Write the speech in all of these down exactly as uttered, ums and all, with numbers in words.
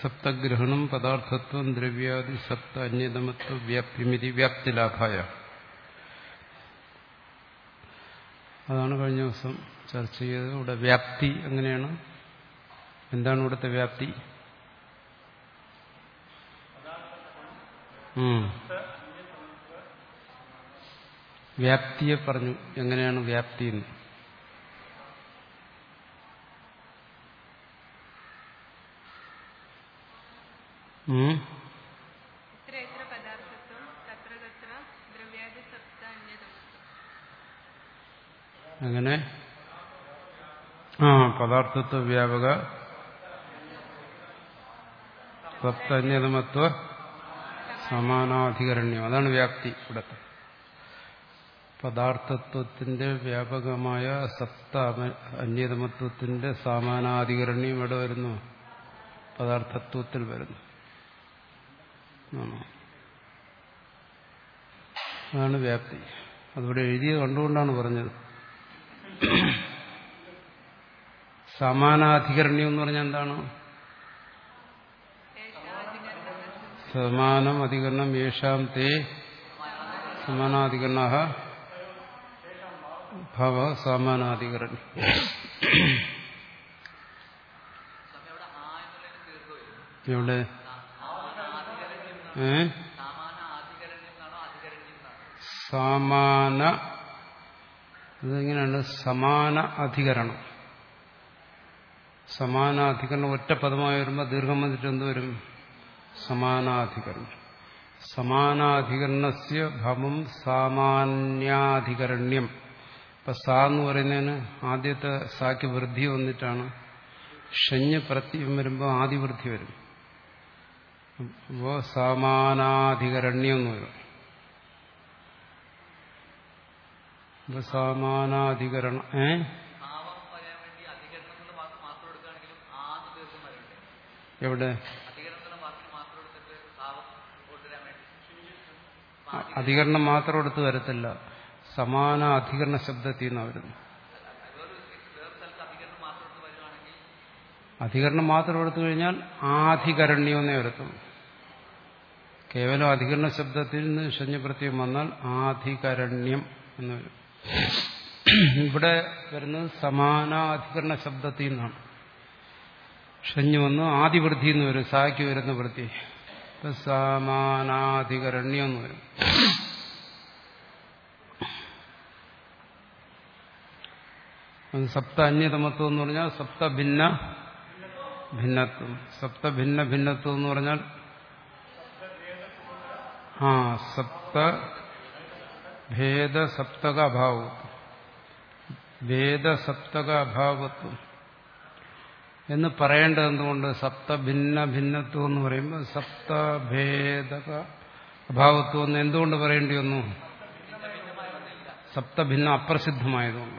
സപ്തഗ്രഹണം പദാർത്ഥത്വം ദ്രവ്യാദി സപ്ത അന്യതമത്വ വ്യാപ്തിമിതി വ്യാപ്തിലാഭായ. അതാണ് കഴിഞ്ഞ ദിവസം ചർച്ച ചെയ്തത്. ഇവിടെ വ്യാപ്തി എങ്ങനെയാണ്? എന്താണ് ഇവിടുത്തെ വ്യാപ്തി? വ്യാപ്തിയെ പറഞ്ഞു. എങ്ങനെയാണ് വ്യാപ്തി എന്ന്? അങ്ങനെ ആ പദാർത്ഥത്വ വ്യാപക സപ്ത അന്യതമത്വ സമാനാധികരണ്യം. അതാണ് വ്യാപ്തി ഇവിടത്തെ. പദാർത്ഥത്വത്തിന്റെ വ്യാപകമായ സപ്ത അന്യതമത്വത്തിന്റെ സമാനാധികരണ്യം ഇവിടെ വരുന്നു, പദാർത്ഥത്വത്തിൽ വരുന്നു. അതാണ് വ്യാപ്തി. അതിവിടെ എഴുതിയത് കണ്ടുകൊണ്ടാണ് പറഞ്ഞത്. സമാനാധികരണ്യം എന്ന് പറഞ്ഞാൽ എന്താണ്? സമാനം അധികരണം യേഷാം തേ സമാനാധികരണ ഭവ സമാനാധികരണം. എവിടെ? ഏ സമാന ഇതെങ്ങനെയാണ്? സമാന അധികരണം. സമാനാധികരണം ഒറ്റ പദമായി വരുമ്പോൾ ദീർഘം വന്നിട്ട് എന്ത് വരും? സമാനാധികരണം. സമാനാധികരണസ്യ ഭവം സാമാന്യാധികരണ്യം. ഇപ്പൊ സാ എന്ന് പറയുന്നതിന് ആദ്യത്തെ സാക്ക് വൃദ്ധി വന്നിട്ടാണ്. ഷഞ്ഞ് പ്രത്യം വരുമ്പോൾ ആദിവൃദ്ധി വരും. അപ്പോ സമാനാധികരണ്യം എന്ന് വരും. സമാനാധികരണം ഏ എവിടെ? അധികരണം മാത്രം എടുത്ത് വരത്തില്ല, സമാന അധികരണ ശബ്ദത്തിൽ നിന്നാണ് വരുന്നത്. അധികരണം മാത്രം എടുത്തു കഴിഞ്ഞാൽ ആധികരണ്യം എന്നേ വരത്തുള്ളൂ. കേവലം അധികരണ ശബ്ദത്തിൽ നിന്ന് ഷഞ്ഞപ്രത്യം വന്നാൽ ആധികരണ്യം എന്ന് വരും. ഇവിടെ വരുന്നത് സമാനാധികരണ ശബ്ദത്തിൽ നിന്നാണ്. ഷഞ്ഞു വന്ന് ആദിവൃദ്ധി എന്ന് വരും, സായ്ക്ക് വരുന്ന വൃത്തി. ഇപ്പൊ സമാനാധികരണ്യം എന്ന് വരും. സപ്ത അന്യതമത്വം എന്ന് പറഞ്ഞാൽ സപ്ത ഭിന്ന ഭിന്നത്വം. സപ്ത ഭിന്ന ഭിന്നത്വം എന്ന് പറഞ്ഞാൽ ആ സപ്ത ഭേദ സപ്തക അഭാവത്വം. ഭേദസപ്തക അഭാവത്വം എന്ന് പറയേണ്ടത് എന്തുകൊണ്ട്? സപ്ത ഭിന്ന ഭിന്നത്വം എന്ന് പറയുമ്പോൾ സപ്തഭേദക അഭാവത്വം എന്ന് എന്തുകൊണ്ട് പറയേണ്ടി വന്നു? സപ്തഭിന്ന അപ്രസിദ്ധമായതുകൊണ്ട്.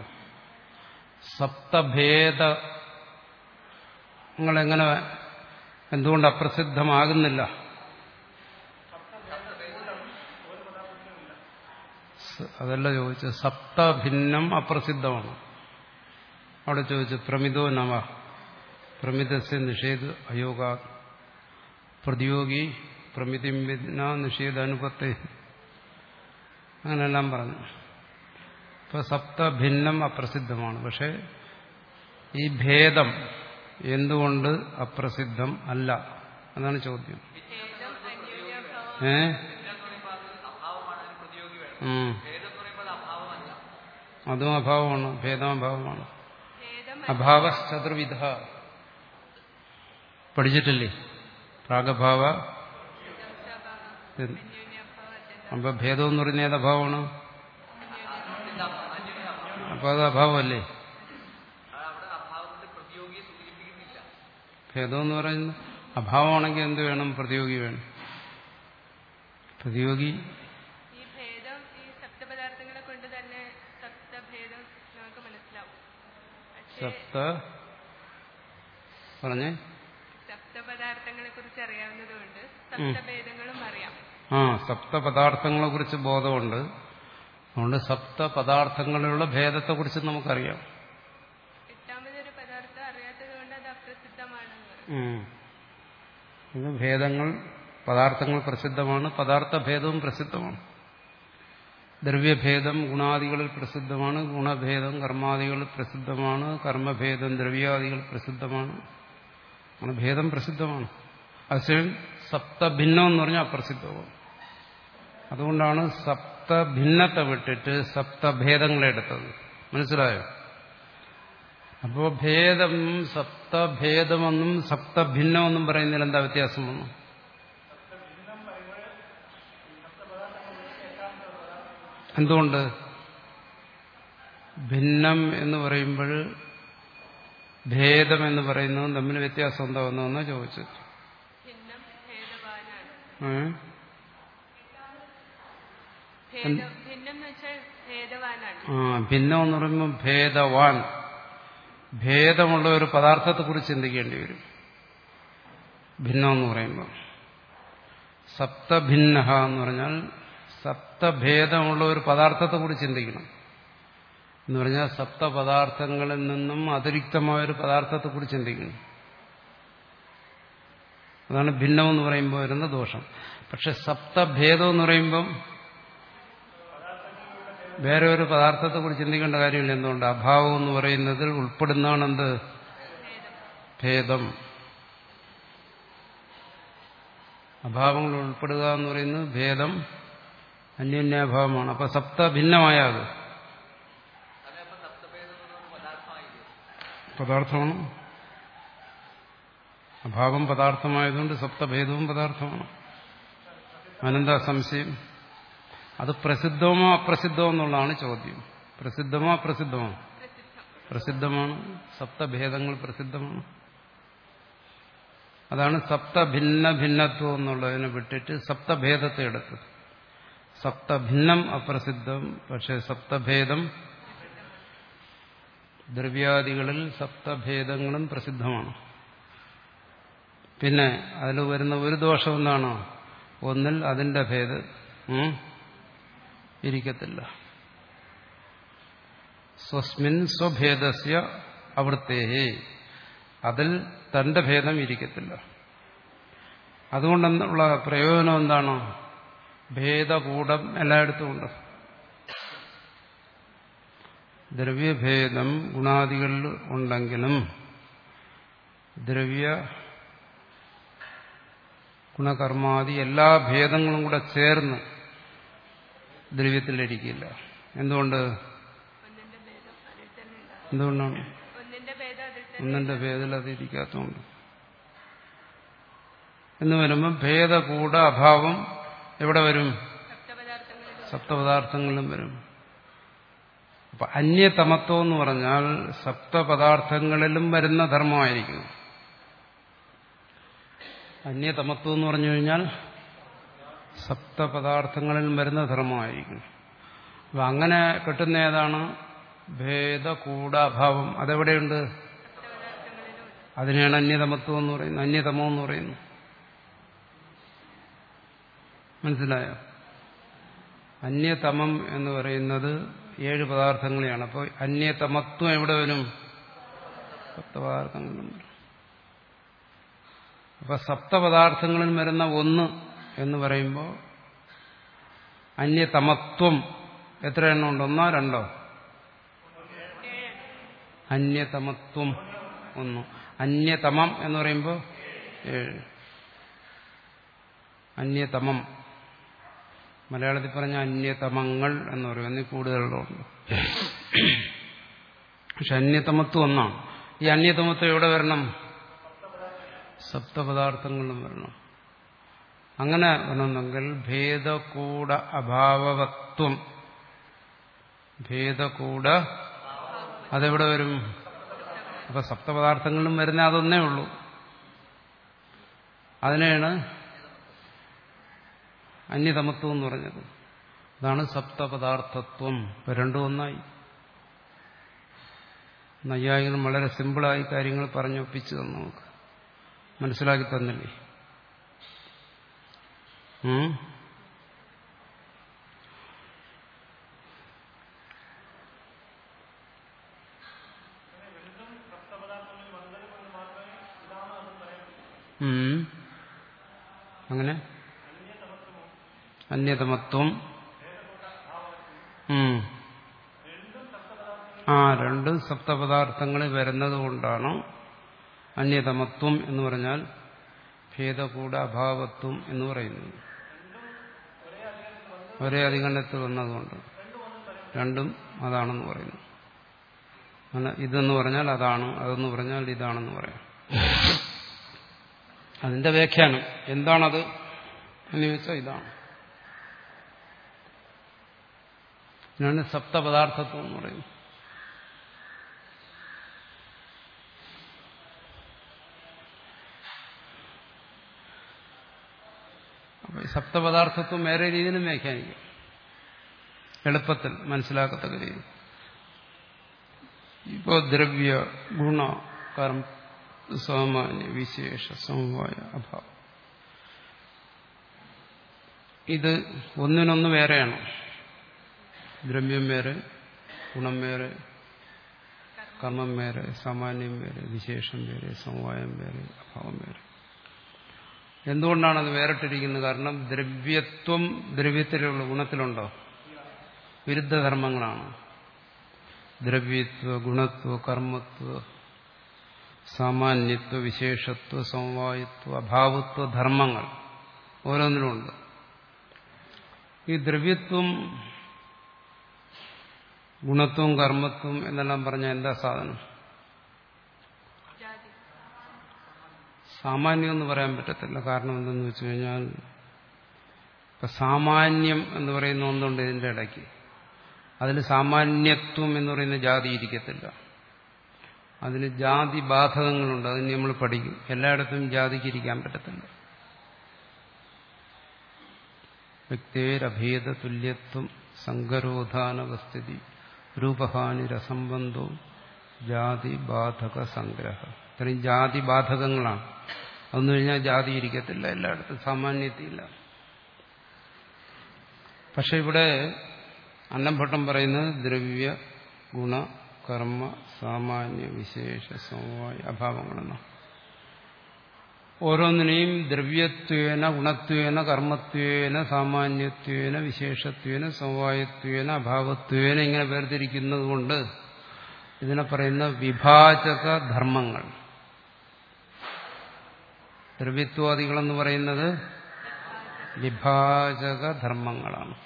സപ്തഭേദങ്ങളെങ്ങനെ എന്തുകൊണ്ട് അപ്രസിദ്ധമാകുന്നില്ല? അതല്ല ചോദിച്ചത്. സപ്തഭിന്നം അപ്രസിദ്ധമാണ്. അവിടെ ചോദിച്ചു പ്രമിതോ നവ പ്രമിതസ്യ നിഷേധ അയോഗ പ്രതിയോഗി പ്രമിതിം വിദ്ന നിഷേധ അനുപത്തെ അങ്ങനെല്ലാം പറഞ്ഞു. ഇപ്പൊ സപ്തഭിന്നം അപ്രസിദ്ധമാണ്. പക്ഷെ ഈ ഭേദം എന്തുകൊണ്ട് അപ്രസിദ്ധം അല്ല? അതാണ് ചോദ്യം. ഏ അതും അഭാവമാണ്, ഭേദം അഭാവമാണ്. അഭാവശ്ചതുർവിധ പഠിച്ചിട്ടില്ലേ? പ്രാഗഭാവ. അപ്പൊ ഭേദം എന്ന് പറയുന്നത് ഏത് അഭാവമാണ്? അപ്പൊ അത് അഭാവമല്ലേ? ഭേദം എന്ന് പറയുന്നത് അഭാവമാണെങ്കിൽ എന്ത് വേണം? പ്രതിയോഗി വേണം. പ്രതിയോഗി സപ്ത പറഞ്ഞേ സപ്തപദാർത്ഥങ്ങളെ കുറിച്ച് അറിയാവുന്നതുകൊണ്ട് സപ്തഭേദങ്ങളും അറിയാം. ആ സപ്തപദാർത്ഥങ്ങളെ കുറിച്ച് ബോധമുണ്ട്. അതുകൊണ്ട് സപ്തപദാർത്ഥങ്ങളിലുള്ള ഭേദത്തെ കുറിച്ച് നമുക്കറിയാം. എട്ടാമതൊരു പദാർത്ഥം അറിയാത്തത് കൊണ്ട് അത് അപ്രസിദ്ധമാണെന്ന് പറയും. ഇത് ഭേദങ്ങൾ പദാർത്ഥങ്ങൾ പ്രസിദ്ധമാണ്, പദാർത്ഥഭേദവും പ്രസിദ്ധമാണ്. ദ്രവ്യഭേദം ഗുണാദികളിൽ പ്രസിദ്ധമാണ്, ഗുണഭേദം കർമാദികളിൽ പ്രസിദ്ധമാണ്, കർമ്മഭേദം ദ്രവ്യാദികൾ പ്രസിദ്ധമാണ്. അങ്ങനെ ഭേദം പ്രസിദ്ധമാണ്. അസേം സപ്തഭിന്നം എന്ന് പറഞ്ഞാൽ അപ്രസിദ്ധമാണ്. അതുകൊണ്ടാണ് സപ്തഭിന്നത്തെ വിട്ടിട്ട് സപ്തഭേദങ്ങളെടുത്തത്. മനസ്സിലായോ? അപ്പോൾ ഭേദം സപ്തഭേദമെന്നും സപ്തഭിന്നമെന്നും പറയുന്നതിൽ എന്താ വ്യത്യാസം വന്നു? എന്തുകൊണ്ട്? ഭിന്നം എന്ന് പറയുമ്പോൾ ഭേദം എന്ന് പറയുന്നതും തമ്മിൽ വ്യത്യാസം എന്താ വന്നതെന്നാ ചോദിച്ചത്. ആ ഭിന്നം എന്ന് പറയുമ്പോൾ ഭേദവാൻ, ഭേദമുള്ള ഒരു പദാർത്ഥത്തെക്കുറിച്ച് ചിന്തിക്കേണ്ടി വരും ഭിന്നം എന്ന് പറയുമ്പോൾ. സപ്തഭിന്ന എന്ന് പറഞ്ഞാൽ സപ്തഭേദമുള്ള ഒരു പദാർത്ഥത്തെക്കുറിച്ച് ചിന്തിക്കണം എന്ന് പറഞ്ഞാൽ സപ്തപദാർത്ഥങ്ങളിൽ നിന്നും അതിരിക്തമായ ഒരു പദാർത്ഥത്തെക്കുറിച്ച് ചിന്തിക്കണം. അതാണ് ഭിന്നം എന്ന് പറയുമ്പോൾ വരുന്ന ദോഷം. പക്ഷെ സപ്തഭേദം എന്ന് പറയുമ്പം വേറെ ഒരു പദാർത്ഥത്തെക്കുറിച്ച് ചിന്തിക്കേണ്ട കാര്യമില്ല. എന്തുകൊണ്ട്? അഭാവം എന്ന് പറയുന്നതിൽ ഉൾപ്പെടുന്നതാണ് എന്ത്? ഭേദം. അഭാവങ്ങൾ ഉൾപ്പെടുക എന്ന് പറയുന്നത് ഭേദം അന്യോന്യാഭാവമാണ്. അപ്പൊ സപ്ത ഭിന്നമായത് പദാർത്ഥമാണ്. അഭാവം പദാർത്ഥമായതുകൊണ്ട് സപ്തഭേദവും പദാർത്ഥമാണ്. അനന്താ സംശയം? അത് പ്രസിദ്ധമോ അപ്രസിദ്ധമോ എന്നുള്ളതാണ് ചോദ്യം. പ്രസിദ്ധമോ അപ്രസിദ്ധമോ? പ്രസിദ്ധമാണ്. സപ്തഭേദങ്ങൾ പ്രസിദ്ധമാണ്. അതാണ് സപ്തഭിന്ന ഭിന്നത്വം എന്നുള്ളതിനെ വിട്ടിട്ട് സപ്തഭേദത്തെ എടുത്തത്. സപ്തഭിന്നം അപ്രസിദ്ധം, പക്ഷെ സപ്തഭേദം ദ്രവ്യാദികളിൽ സപ്തഭേദങ്ങളും പ്രസിദ്ധമാണ്. പിന്നെ അതിൽ വരുന്ന ഒരു ദോഷം എന്താണ്? ഒന്നിൽ അതിന്റെ ഭേദം ഇരിക്കത്തില്ല. സ്വസ്മിൻ സ്വഭേദസ്യ അവിടുത്തേഹേ, അതിൽ തന്റെ ഭേദം ഇരിക്കത്തില്ല. അതുകൊണ്ടുള്ള പ്രയോജനം എന്താണ്? ഭേദകൂടം എല്ലായിടത്തും ഉണ്ട്. ദ്രവ്യഭേദം ഗുണാദികളിൽ ഉണ്ടെങ്കിലും ദ്രവ്യ ഗുണകർമാദി എല്ലാ ഭേദങ്ങളും കൂടെ ചേർന്ന് ദ്രവ്യത്തിലിരിക്കില്ല. എന്തുകൊണ്ട്? എന്തുകൊണ്ടാണ്? ഒന്നിന്റെ ഭേദത്തിൽ അതിരിക്കാത്തതുകൊണ്ട്. എന്ന് വരുമ്പോൾ ഭേദകൂട അഭാവം എവിടെ വരും? സപ്തപദാർത്ഥങ്ങളിലും വരും. അപ്പൊ അന്യതമത്വം എന്ന് പറഞ്ഞാൽ സപ്തപദാർത്ഥങ്ങളിലും വരുന്ന ധർമ്മമായിരിക്കും. അന്യതമത്വം എന്ന് പറഞ്ഞു കഴിഞ്ഞാൽ സപ്തപദാർത്ഥങ്ങളിൽ വരുന്ന ധർമ്മമായിരിക്കും. അപ്പൊ അങ്ങനെ കിട്ടുന്ന ഏതാണ്? ഭേദകൂട അഭാവം. അതെവിടെയുണ്ട്? അതിനെയാണ് അന്യതമത്വം എന്ന് പറയുന്നത്, അന്യതമം എന്ന് പറയുന്നു. മനസ്സിലായോ? അന്യതമം എന്ന് പറയുന്നത് ഏഴ് പദാർത്ഥങ്ങളെയാണ്. അപ്പോൾ അന്യതമത്വം എവിടെ വരും? സപ്തപദാർത്ഥങ്ങളിലും വരും. അപ്പൊ സപ്തപദാർത്ഥങ്ങളിൽ വരുന്ന ഒന്ന് എന്ന് പറയുമ്പോൾ അന്യതമത്വം എത്ര എണ്ണം ഉണ്ട്? ഒന്നോ രണ്ടോ? അന്യതമത്വം ഒന്ന്. അന്യതമം എന്ന് പറയുമ്പോൾ ഏഴ്. അന്യതമം മലയാളത്തിൽ പറഞ്ഞ അന്യതമങ്ങൾ എന്ന് പറയും. എന്നീ കൂടുതലുണ്ട്. പക്ഷെ അന്യതമത്വം ഒന്നാണ്. ഈ അന്യതമത്വം എവിടെ വരണം? സപ്തപദാർത്ഥങ്ങളിലും വരണം. അങ്ങനെ വരണമെങ്കിൽ ഭേദകൂട അഭാവവത്വം, ഭേദകൂട അതെവിടെ വരും? അപ്പൊ സപ്തപദാർത്ഥങ്ങളിലും വരുന്ന അതൊന്നേ ഉള്ളൂ. അതിനെയാണ് അന്യതമത്വം എന്ന് പറഞ്ഞത്. അതാണ് സപ്തപദാർത്ഥത്വം. ഇപ്പൊ രണ്ടും ഒന്നായി. നൈയായികൾ വളരെ സിമ്പിളായി കാര്യങ്ങൾ പറഞ്ഞൊപ്പിച്ചു തന്നു. നമുക്ക് മനസ്സിലാക്കി തന്നില്ലേ? ഉം ഉം അങ്ങനെ അന്യതമത്വം. ആ രണ്ടും സപ്തപദാർത്ഥങ്ങളിൽ വരുന്നത് കൊണ്ടാണ് അന്യതമത്വം എന്ന് പറഞ്ഞാൽ ഭേദകൂട അഭാവത്വം എന്ന് പറയുന്നത്. ഒരേ അധികരണത്തിൽ വന്നതുകൊണ്ട് രണ്ടും അതാണെന്ന് പറയുന്നു. ഇതെന്ന് പറഞ്ഞാൽ അതാണ്, അതെന്ന് പറഞ്ഞാൽ ഇതാണെന്ന് പറയാം. അതിന്റെ വ്യാഖ്യാനം എന്താണത് എന്ന് ചോദിച്ചാൽ ഇതാണ്. ഇതിനാണ് സപ്തപദാർത്ഥത്വം എന്ന് പറയുന്നത്. അപ്പൊ ഈ സപ്തപദാർത്ഥത്വം വേറെ രീതിയിലും വ്യാഖ്യാനിക്കും, എളുപ്പത്തിൽ മനസ്സിലാക്കത്തക്ക രീതി. ഇപ്പോ ദ്രവ്യ ഗുണ കർമ്മ സാമാന്യ വിശേഷ സമവായ അഭാവം, ഇത് ഒന്നിനൊന്ന് വേറെയാണ്. ദ്രവ്യം വേറെ, ഗുണം വേറെ, കർമ്മം വേറെ, സാമാന്യം വേറെ, വിശേഷം വേറെ, സമവായം വേറെ, അഭാവം വേറെ. എന്തുകൊണ്ടാണത് വേറിട്ടിരിക്കുന്നത്? കാരണം ദ്രവ്യത്വം ദ്രവ്യത്തിലുള്ള ഗുണത്തിലുണ്ടോ? വിരുദ്ധധർമ്മങ്ങളാണ്. ദ്രവ്യത്വ, ഗുണത്വ, കർമ്മത്വ, സാമാന്യത്വ, വിശേഷത്വ, സമവായത്വ, അഭാവത്വ ധർമ്മങ്ങൾ ഓരോന്നിലുമുണ്ട്. ഈ ദ്രവ്യത്വം, ഗുണത്വം, കർമ്മത്വം എന്നെല്ലാം പറഞ്ഞാൽ എന്താ സാധനം? സാമാന്യം എന്ന് പറയാൻ പറ്റത്തില്ല. കാരണം എന്തെന്ന് വെച്ച് കഴിഞ്ഞാൽ ഇപ്പൊ സാമാന്യം എന്ന് പറയുന്ന ഒന്നുണ്ട് ഇതിന്റെ ഇടയ്ക്ക്. അതിൽ സാമാന്യത്വം എന്ന് പറയുന്ന ജാതി ഇരിക്കത്തില്ല. അതിന് ജാതി ബാധകങ്ങളുണ്ട്, അതിന് നമ്മൾ പഠിക്കും. എല്ലായിടത്തും ജാതിക്ക് ഇരിക്കാൻ പറ്റത്തില്ല. വ്യക്തേരഭേദ തുല്യത്വം സങ്കരോധാനവസ്ഥിതി രൂപഹാനി രസംബന്ധവും ജാതി ബാധക സംഗ്രഹ. ഇത്രയും ജാതി ബാധകങ്ങളാണ്. അതെന്ന് കഴിഞ്ഞാൽ ജാതി ഇരിക്കത്തില്ല, എല്ലായിടത്തും സാമാന്യത്തില്ല. പക്ഷെ ഇവിടെ അന്നംഭട്ടം പറയുന്നത് ദ്രവ്യ ഗുണ കർമ്മ സാമാന്യ വിശേഷ സമവായ അഭാവങ്ങളെന്നാണ്. ഓരോന്നിനെയും ദ്രവ്യത്വേന ഗുണത്വേന കർമ്മത്വേന സാമാന്യത്വേന വിശേഷത്വേന സമവായത്വേന അഭാവത്വേന ഇങ്ങനെ വേർതിരിക്കുന്നത് കൊണ്ട് ഇതിനെ പറയുന്ന വിഭാജക ധർമ്മങ്ങൾ. ദ്രവ്യത്വാദികളെന്ന് പറയുന്നത് വിഭാജക ധർമ്മങ്ങളാണ്.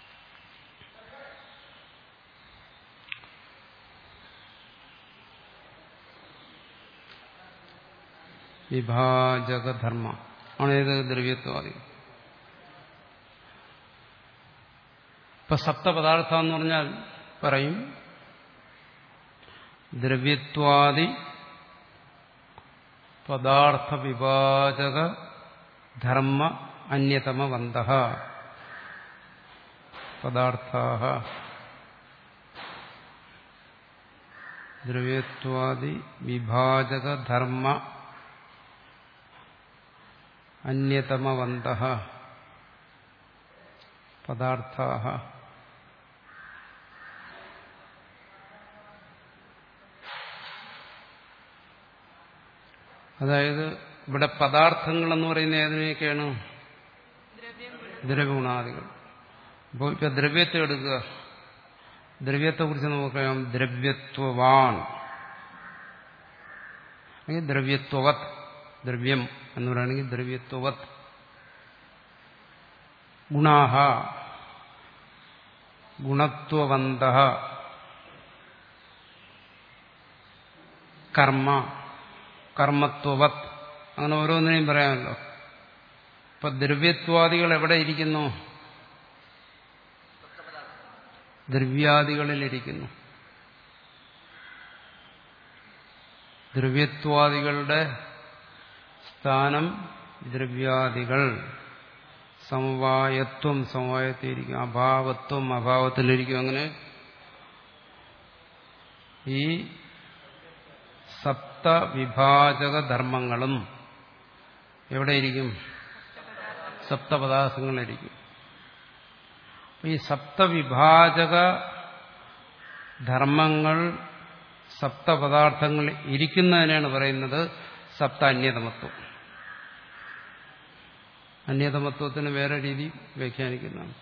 വിഭാജകധർമ്മ ആണ് ഏത്? ദ്രവ്യത്വാദികൾ. ഇപ്പൊ സപ്തപദാർത്ഥം എന്ന് പറഞ്ഞാൽ പറയും ദ്രവ്യത്വാദി പദാർത്ഥ വിഭാജക ധർമ്മ അന്യതമവന്തഃ പദാർത്ഥാഃ. ദ്രവ്യത്വാദി വിഭാജക ധർമ്മ അന്യതമവന്തഃ പദാർത്ഥാഃ. അതായത് ഇവിടെ പദാർത്ഥങ്ങൾ എന്ന് പറയുന്ന ഏതിനെയൊക്കെയാണ്? ദ്രവ്യഗുണാദികൾ. അപ്പോൾ ഇപ്പൊ ദ്രവ്യത്തെ എടുക്കുക. ദ്രവ്യത്തെ കുറിച്ച് നമുക്കറിയാം, ദ്രവ്യത്വവാൻ അല്ലെങ്കിൽ ദ്രവ്യത്വവത്. ദ്രവ്യം എന്ന് പറയുകയാണെങ്കിൽ ദ്രവ്യത്വവത്. ഗുണാഹ ഗുണത്വവന്തഃ. കർമ്മ കർമ്മത്വവത്. അങ്ങനെ ഓരോന്നിനെയും പറയാമല്ലോ. ഇപ്പൊ ദ്രവ്യത്വാദികൾ എവിടെ ഇരിക്കുന്നു? ദ്രവ്യാദികളിലിരിക്കുന്നു. ദ്രവ്യത്വാദികളുടെ സ്ഥാനം ദ്രവ്യാദികൾ. സമവായത്വം സമവായത്തിലിരിക്കും, അഭാവത്വം അഭാവത്തിലിരിക്കും. അങ്ങനെ ഈ സപ്തവിഭാജക ധർമ്മങ്ങളും എവിടെയിരിക്കും? സപ്തപദാർത്ഥങ്ങളിലിരിക്കും. ഈ സപ്തവിഭാജക ധർമ്മങ്ങൾ സപ്തപദാർത്ഥങ്ങൾ ഇരിക്കുന്നതിനാണ് പറയുന്നത് സപ്ത അന്യതമത്വം. അന്യതമത്വത്തിന് വേറെ രീതി വ്യാഖ്യാനിക്കുന്നതാണ്.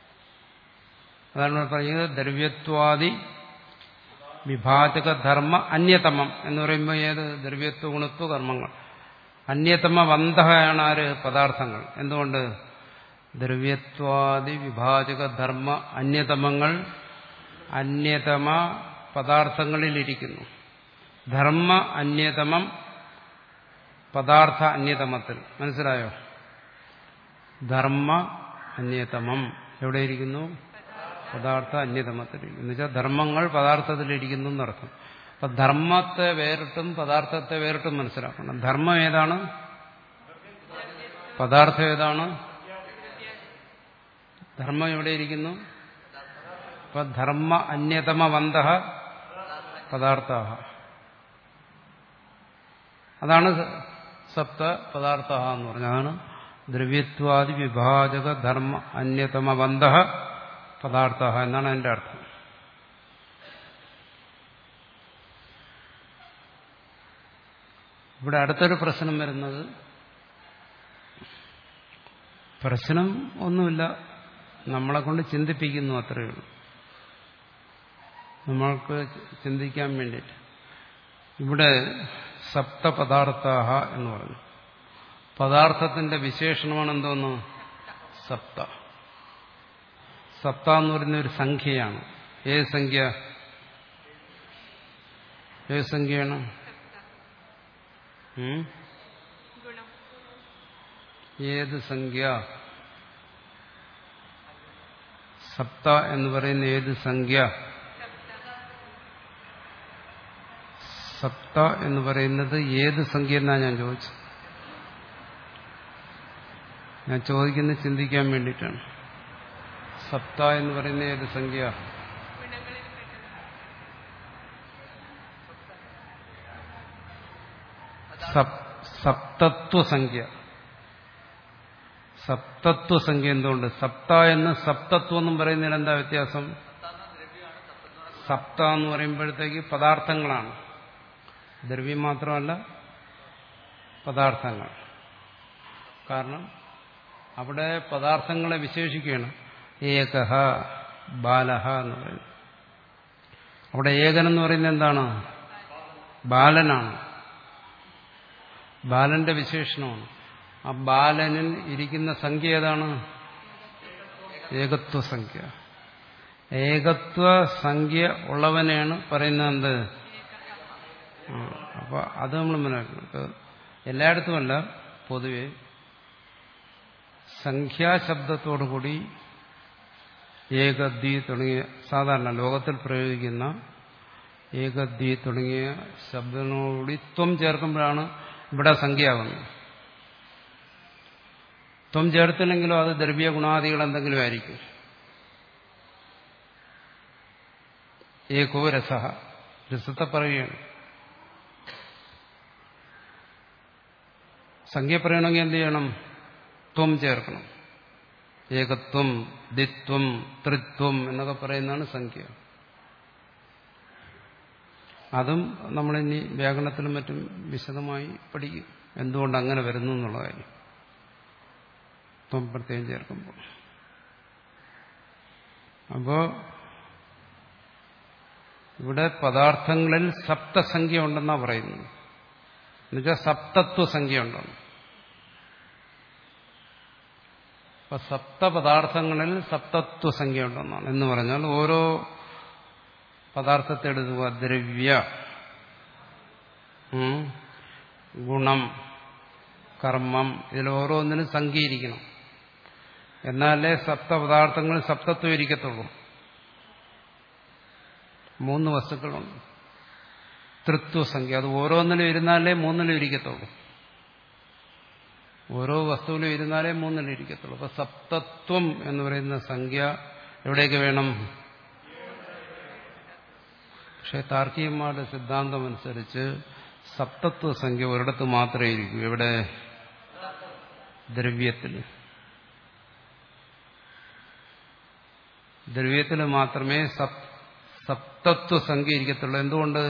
അതാണ് പറയുന്നത് ദ്രവ്യത്വാദി വിഭാജക ധർമ്മ അന്യതമം എന്ന് പറയുമ്പോൾ ഏത് ദ്രവ്യത്വ ഗുണത്വ കർമ്മങ്ങൾ അന്യതമ വന്തഹയാണ് ആര് പദാർത്ഥങ്ങൾ. എന്തുകൊണ്ട് ദ്രവ്യത്വാദി വിഭാജക ധർമ്മ അന്യതമങ്ങൾ അന്യതമ പദാർത്ഥങ്ങളിലിരിക്കുന്നു. ധർമ്മ അന്യതമം പദാർത്ഥ അന്യതമത്തിൽ. മനസ്സിലായോ? ധർമ്മ അന്യതമം എവിടെയിരിക്കുന്നു? പദാർത്ഥ അന്യതമത്തിൽ. എന്നുവെച്ചാൽ ധർമ്മങ്ങൾ പദാർത്ഥത്തിലിരിക്കുന്നു എന്നർത്ഥം. അപ്പൊ ധർമ്മത്തെ വേറിട്ടും പദാർത്ഥത്തെ വേറിട്ടും മനസ്സിലാക്കണം. ധർമ്മം ഏതാണ്? പദാർത്ഥം ഏതാണ്? ധർമ്മം എവിടെയിരിക്കുന്നു? അപ്പൊ ധർമ്മ അന്യതമവന്തഃ പദാർത്ഥ. അതാണ് സപ്ത പദാർത്ഥ എന്ന് പറഞ്ഞത്. അതാണ് ദ്രവ്യത്വാദി വിഭാജക ധർമ്മ അന്യതമവന്തഃ പദാർത്ഥ എന്നാണ് അതിന്റെ അർത്ഥം. ഇവിടെ അടുത്തൊരു പ്രശ്നം വരുന്നത്, പ്രശ്നം ഒന്നുമില്ല, നമ്മളെ കൊണ്ട് ചിന്തിപ്പിക്കുന്നു അത്രയേ ഉള്ളൂ. നമ്മൾക്ക് ചിന്തിക്കാൻ വേണ്ടിയിട്ട് ഇവിടെ സപ്തപദാർത്ഥ എന്ന് പറഞ്ഞു. പദാർത്ഥത്തിന്റെ വിശേഷണമാണ് എന്തോന്ന്? സപ്ത. സപ്ത എന്ന് പറയുന്ന ഒരു സംഖ്യയാണ്. ഏത് സംഖ്യ? ഏത് സംഖ്യയാണ്? ഏത് സംഖ്യ? സപ്ത എന്ന് പറയുന്ന ഏത് സംഖ്യ? സപ്ത എന്ന് പറയുന്നത് ഏത് സംഖ്യ എന്നാ ഞാൻ ചോദിച്ചത്. ഞാൻ ചോദിക്കുന്നത് ചിന്തിക്കാൻ വേണ്ടിയിട്ടാണ്. സപ്ത എന്ന് പറയുന്ന ഏത് സംഖ്യ? സപ്തത്വ സംഖ്യ. സപ്തത്വ സംഖ്യ. എന്തുകൊണ്ട് സപ്ത എന്ന് സപ്തത്വം എന്നും പറയുന്നതിന് എന്താ വ്യത്യാസം? സപ്ത എന്ന് പറയുമ്പോഴത്തേക്ക് പദാർത്ഥങ്ങളാണ്, ദ്രവ്യം മാത്രമല്ല പദാർത്ഥങ്ങൾ. കാരണം അവിടെ പദാർത്ഥങ്ങളെ വിശേഷിക്കുകയാണ്. ഏകഹ ബാലഹ എന്ന് പറയുന്നത്. അവിടെ ഏകൻ എന്ന് പറയുന്നത് എന്താണ്? ബാലനാണ്, ബാലന്റെ വിശേഷണമാണ്. ആ ബാലനിൽ ഇരിക്കുന്ന സംഖ്യ ഏതാണ്? ഏകത്വ സംഖ്യ. ഏകത്വ സംഖ്യ ഉള്ളവനെയാണ് പറയുന്നത് എന്ത്? അപ്പൊ അത് നമ്മൾ മനസ്സിലാക്കണം. എല്ലായിടത്തുമല്ല, പൊതുവെ സംഖ്യാശബ്ദത്തോടുകൂടി ഏകദ്വി തുടങ്ങിയ സാധാരണ ലോകത്തിൽ പ്രയോഗിക്കുന്ന ഏകദ്വി തുടങ്ങിയ ശബ്ദങ്ങളോടുകൂടി ത്വം ചേർക്കുമ്പോഴാണ് ഇവിടെ സംഖ്യയാകുന്നത്. ത്വം ചേർത്തില്ലെങ്കിലോ അത് ദ്രവ്യ ഗുണാദികൾ എന്തെങ്കിലും ആയിരിക്കും. ഏകോ രസഃ, രസത്തെ പറയുകയാണ്. സംഖ്യ പറയണമെങ്കിൽ എന്ത് ചെയ്യണം? ത്വം ചേർക്കണം. ഏകത്വം, ദ്വിത്വം, ത്രിത്വം എന്നൊക്കെ പറയുന്നതാണ് സംഖ്യ. അതും നമ്മളിനി വ്യാകരണത്തിലും മറ്റും വിശദമായി പഠിക്കും, എന്തുകൊണ്ട് അങ്ങനെ വരുന്നു എന്നുള്ള കാര്യം. ത്വം പ്രത്യേകം ചേർക്കുമ്പോൾ. അപ്പോ ഇവിടെ പദാർത്ഥങ്ങളിൽ സപ്തസംഖ്യ ഉണ്ടെന്നാണ് പറയുന്നത്. എന്നുവെച്ചാൽ സപ്തത്വ സംഖ്യ ഉണ്ടെന്ന്. അപ്പൊ സപ്തപദാർത്ഥങ്ങളിൽ സപ്തത്വ സംഖ്യ ഉണ്ടെന്നാണ്. എന്ന് പറഞ്ഞാൽ ഓരോ പദാർത്ഥത്തെ എടുക്കുക, ദ്രവ്യ, ഗുണം, കർമ്മം, ഇതിൽ ഓരോന്നിനും സംഖ്യയിരിക്കണം. എന്നാലേ സപ്തപദാർത്ഥങ്ങൾ സപ്തത്വം ഇരിക്കത്തുള്ളൂ. മൂന്ന് വസ്തുക്കളുണ്ട്. തൃത്വസംഖ്യ, അത് ഓരോന്നിലും ഇരുന്നാലേ മൂന്നിലും ഇരിക്കത്തുള്ളൂ. ഓരോ വസ്തുവിലും ഇരുന്നാലേ മൂന്നിലും ഇരിക്കത്തുള്ളൂ. അപ്പൊ സപ്തത്വം എന്ന് പറയുന്ന സംഖ്യ എവിടെയൊക്കെ വേണം? പക്ഷെ താർക്കികന്മാരുടെ സിദ്ധാന്തം അനുസരിച്ച് സപ്തത്വ സംഖ്യ ഒരിടത്ത് മാത്രമേ ഇരിക്കൂ. എവിടെ? ദ്രവ്യത്തിൽ. ദ്രവ്യത്തിൽ മാത്രമേ സപ്തത്വ സംഖ്യ ഇരിക്കത്തുള്ളൂ. എന്തുകൊണ്ട്?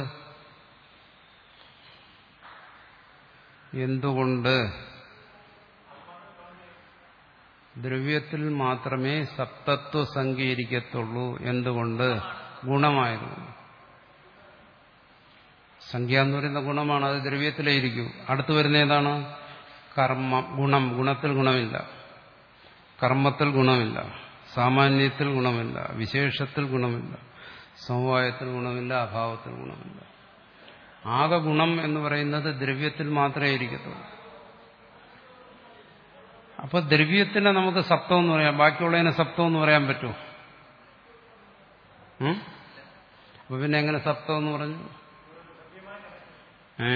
എന്തുകൊണ്ട് ദ്രവ്യത്തിൽ മാത്രമേ സപ്തത്വ സംഖ്യ ഇരിക്കത്തുള്ളൂ. എന്തുകൊണ്ട്? ഗുണമായതുകൊണ്ട്. സംഖ്യ എന്ന് പറയുന്ന ഗുണമാണ്, അത് ദ്രവ്യത്തിലേ ഇരിക്കൂ. അടുത്തു വരുന്ന ഏതാണ്? കർമ്മ ഗുണം. ഗുണത്തിൽ ഗുണമില്ല, കർമ്മത്തിൽ ഗുണമില്ല, സാമാന്യത്തിൽ ഗുണമില്ല, വിശേഷത്തിൽ ഗുണമില്ല, സമവായത്തിൽ ഗുണമില്ല, അഭാവത്തിൽ ഗുണമില്ല. ആകെ ഗുണം എന്ന് പറയുന്നത് ദ്രവ്യത്തിൽ മാത്രമേ ഇരിക്കത്തുള്ളൂ. അപ്പൊ ദ്രവ്യത്തിനെ നമുക്ക് സപ്തം എന്ന് പറയാം, ബാക്കിയുള്ളതിനെ സപ്തം എന്ന് പറയാൻ പറ്റുമോ? അപ്പൊ പിന്നെ എങ്ങനെ സപ്തം എന്ന് പറഞ്ഞു? ഏ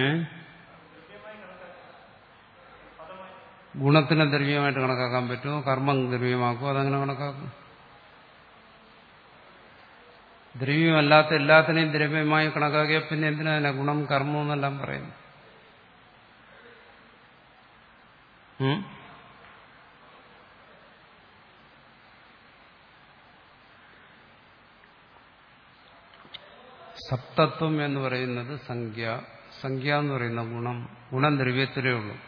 ഗുണത്തിനെ ദ്രവ്യമായിട്ട് കണക്കാക്കാൻ പറ്റുമോ? കർമ്മം ദ്രവ്യമാക്കുമോ? അതങ്ങനെ കണക്കാക്കും? ദ്രവ്യമല്ലാത്ത എല്ലാത്തിനെയും ദ്രവ്യമായി കണക്കാക്കിയ പിന്നെ എന്തിനാ ഗുണം കർമ്മം എന്നെല്ലാം പറയുന്നു? സപ്തത്വം എന്ന് പറയുന്നത് സംഖ്യ, സംഖ്യ എന്ന് പറയുന്ന ഗുണം. ഗുണം ദ്രവ്യത്തിലേ ഉള്ളൂ.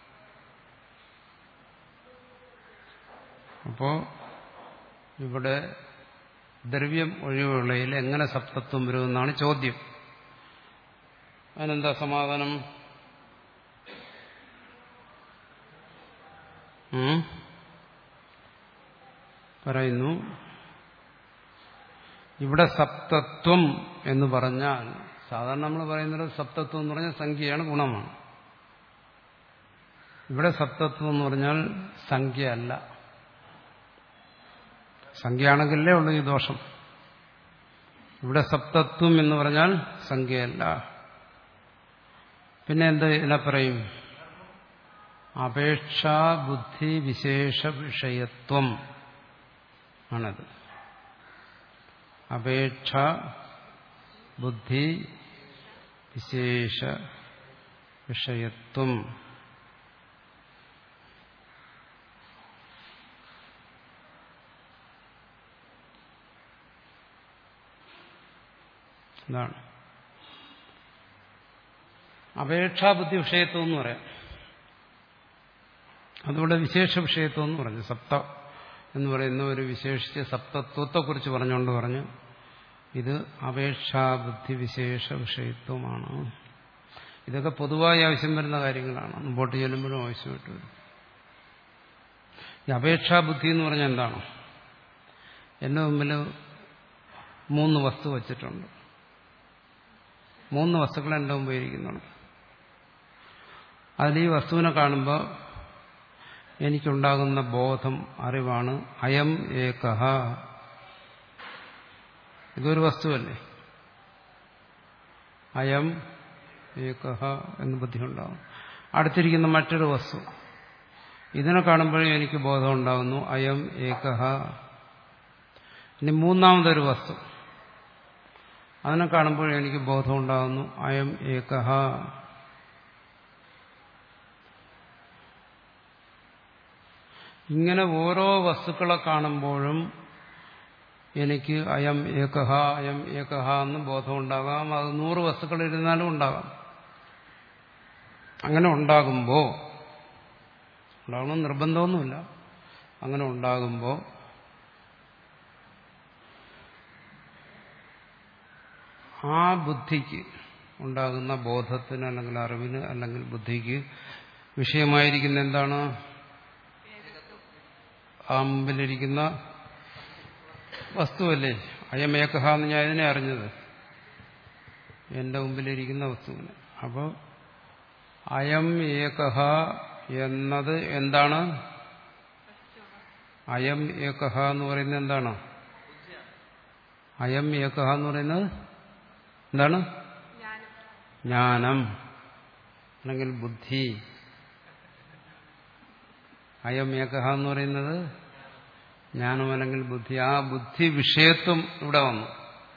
അപ്പോ ഇവിടെ ദ്രവ്യം ഒഴിവുള്ളതിൽ എങ്ങനെ സപ്തത്വം വരുമെന്നാണ് ചോദ്യം. അതിനെന്താ സമാധാനം? പറയുന്നു, ഇവിടെ സപ്തത്വം എന്ന് പറഞ്ഞാൽ സാധാരണ നമ്മൾ പറയുന്നത് സപ്തത്വം എന്ന് പറഞ്ഞാൽ സംഖ്യയാണ്, ഗുണമാണ്. ഇവിടെ സപ്തത്വം എന്ന് പറഞ്ഞാൽ സംഖ്യ അല്ല. സംഖ്യയാണെങ്കിലേ ഉള്ളൂ ഈ ദോഷം. ഇവിടെ സപ്തത്വം എന്ന് പറഞ്ഞാൽ സംഖ്യയല്ല. പിന്നെ എന്ത് ഇതിനെ പറയും? അപേക്ഷാ ബുദ്ധി വിശേഷ വിഷയത്വം ആണത്. അപേക്ഷ ബുദ്ധി വിശേഷ വിഷയത്വം. ഇതാണ് അപേക്ഷാബുദ്ധി വിഷയത്വം എന്ന് പറയാം. അതുകൊണ്ട് വിശേഷ വിഷയത്വം എന്ന് പറഞ്ഞു. സപ്ത എന്ന് പറയുന്ന ഒരു വിശേഷിച്ച് സപ്തത്വത്തെക്കുറിച്ച് പറഞ്ഞുകൊണ്ട് പറഞ്ഞു ഇത് അപേക്ഷാബുദ്ധി വിശേഷ വിഷയത്വമാണ്. ഇതൊക്കെ പൊതുവായി ആവശ്യം വരുന്ന കാര്യങ്ങളാണ്, മുമ്പോട്ട് ചെല്ലുമ്പോഴും ആവശ്യമായിട്ട് വരും. ഈ അപേക്ഷാബുദ്ധി എന്ന് പറഞ്ഞാൽ എന്താണ്? എന്റെ മുമ്പിൽ മൂന്ന് വസ്തു വച്ചിട്ടുണ്ട്. മൂന്ന് വസ്തുക്കൾ എൻ്റെ മുമ്പ് ഇരിക്കുന്നുണ്ട്. അതിൽ ഈ വസ്തുവിനെ കാണുമ്പോൾ എനിക്കുണ്ടാകുന്ന ബോധം, അറിവാണ് അയം ഏകഃ. ഇതൊരു വസ്തുവല്ലേ? അയം ഏകഃ എന്ന് ബുദ്ധി ഉണ്ടാകും. അടുത്തിരിക്കുന്ന മറ്റൊരു വസ്തു, ഇതിനെ കാണുമ്പോഴും എനിക്ക് ബോധം ഉണ്ടാകുന്നു അയം ഏകഃ. ഇനി മൂന്നാമതൊരു വസ്തു, അതിനെ കാണുമ്പോഴും എനിക്ക് ബോധം ഉണ്ടാകുന്നു അയം ഏകഃ. ഇങ്ങനെ ഓരോ വസ്തുക്കളെ കാണുമ്പോഴും എനിക്ക് അയം ഏകഃ അയം ഏകഃ എന്ന് ബോധമുണ്ടാകാം. അത് നൂറ് വസ്തുക്കൾ ഇരുന്നാലും ഉണ്ടാകാം. അങ്ങനെ ഉണ്ടാകുമ്പോൾ, ഉണ്ടാകണം നിർബന്ധമൊന്നുമില്ല, അങ്ങനെ ഉണ്ടാകുമ്പോൾ ആ ബുദ്ധിക്ക് ഉണ്ടാകുന്ന ബോധത്തിന് അല്ലെങ്കിൽ അറിവിന് അല്ലെങ്കിൽ ബുദ്ധിക്ക് വിഷയമായിരിക്കുന്ന എന്താണ്? ആ മുമ്പിലിരിക്കുന്ന വസ്തുവല്ലേ? അയമേകഃ എന്ന് ഞാൻ ഇതിനെ അറിഞ്ഞത് എന്റെ മുമ്പിലിരിക്കുന്ന വസ്തുവിനെ. അപ്പോൾ അയം ഏകഃ എന്നത് എന്താണ്? അയം ഏകഃ എന്ന് പറയുന്നത് എന്താണ്? അയം ഏകഃ എന്ന് പറയുന്നത് എന്താണ്? ജ്ഞാനം അല്ലെങ്കിൽ ബുദ്ധി. അയം ഏകഃ എന്ന് പറയുന്നത് ജ്ഞാനം അല്ലെങ്കിൽ ബുദ്ധി. ആ ബുദ്ധി വിഷയത്വം ഇവിടെ വന്നു.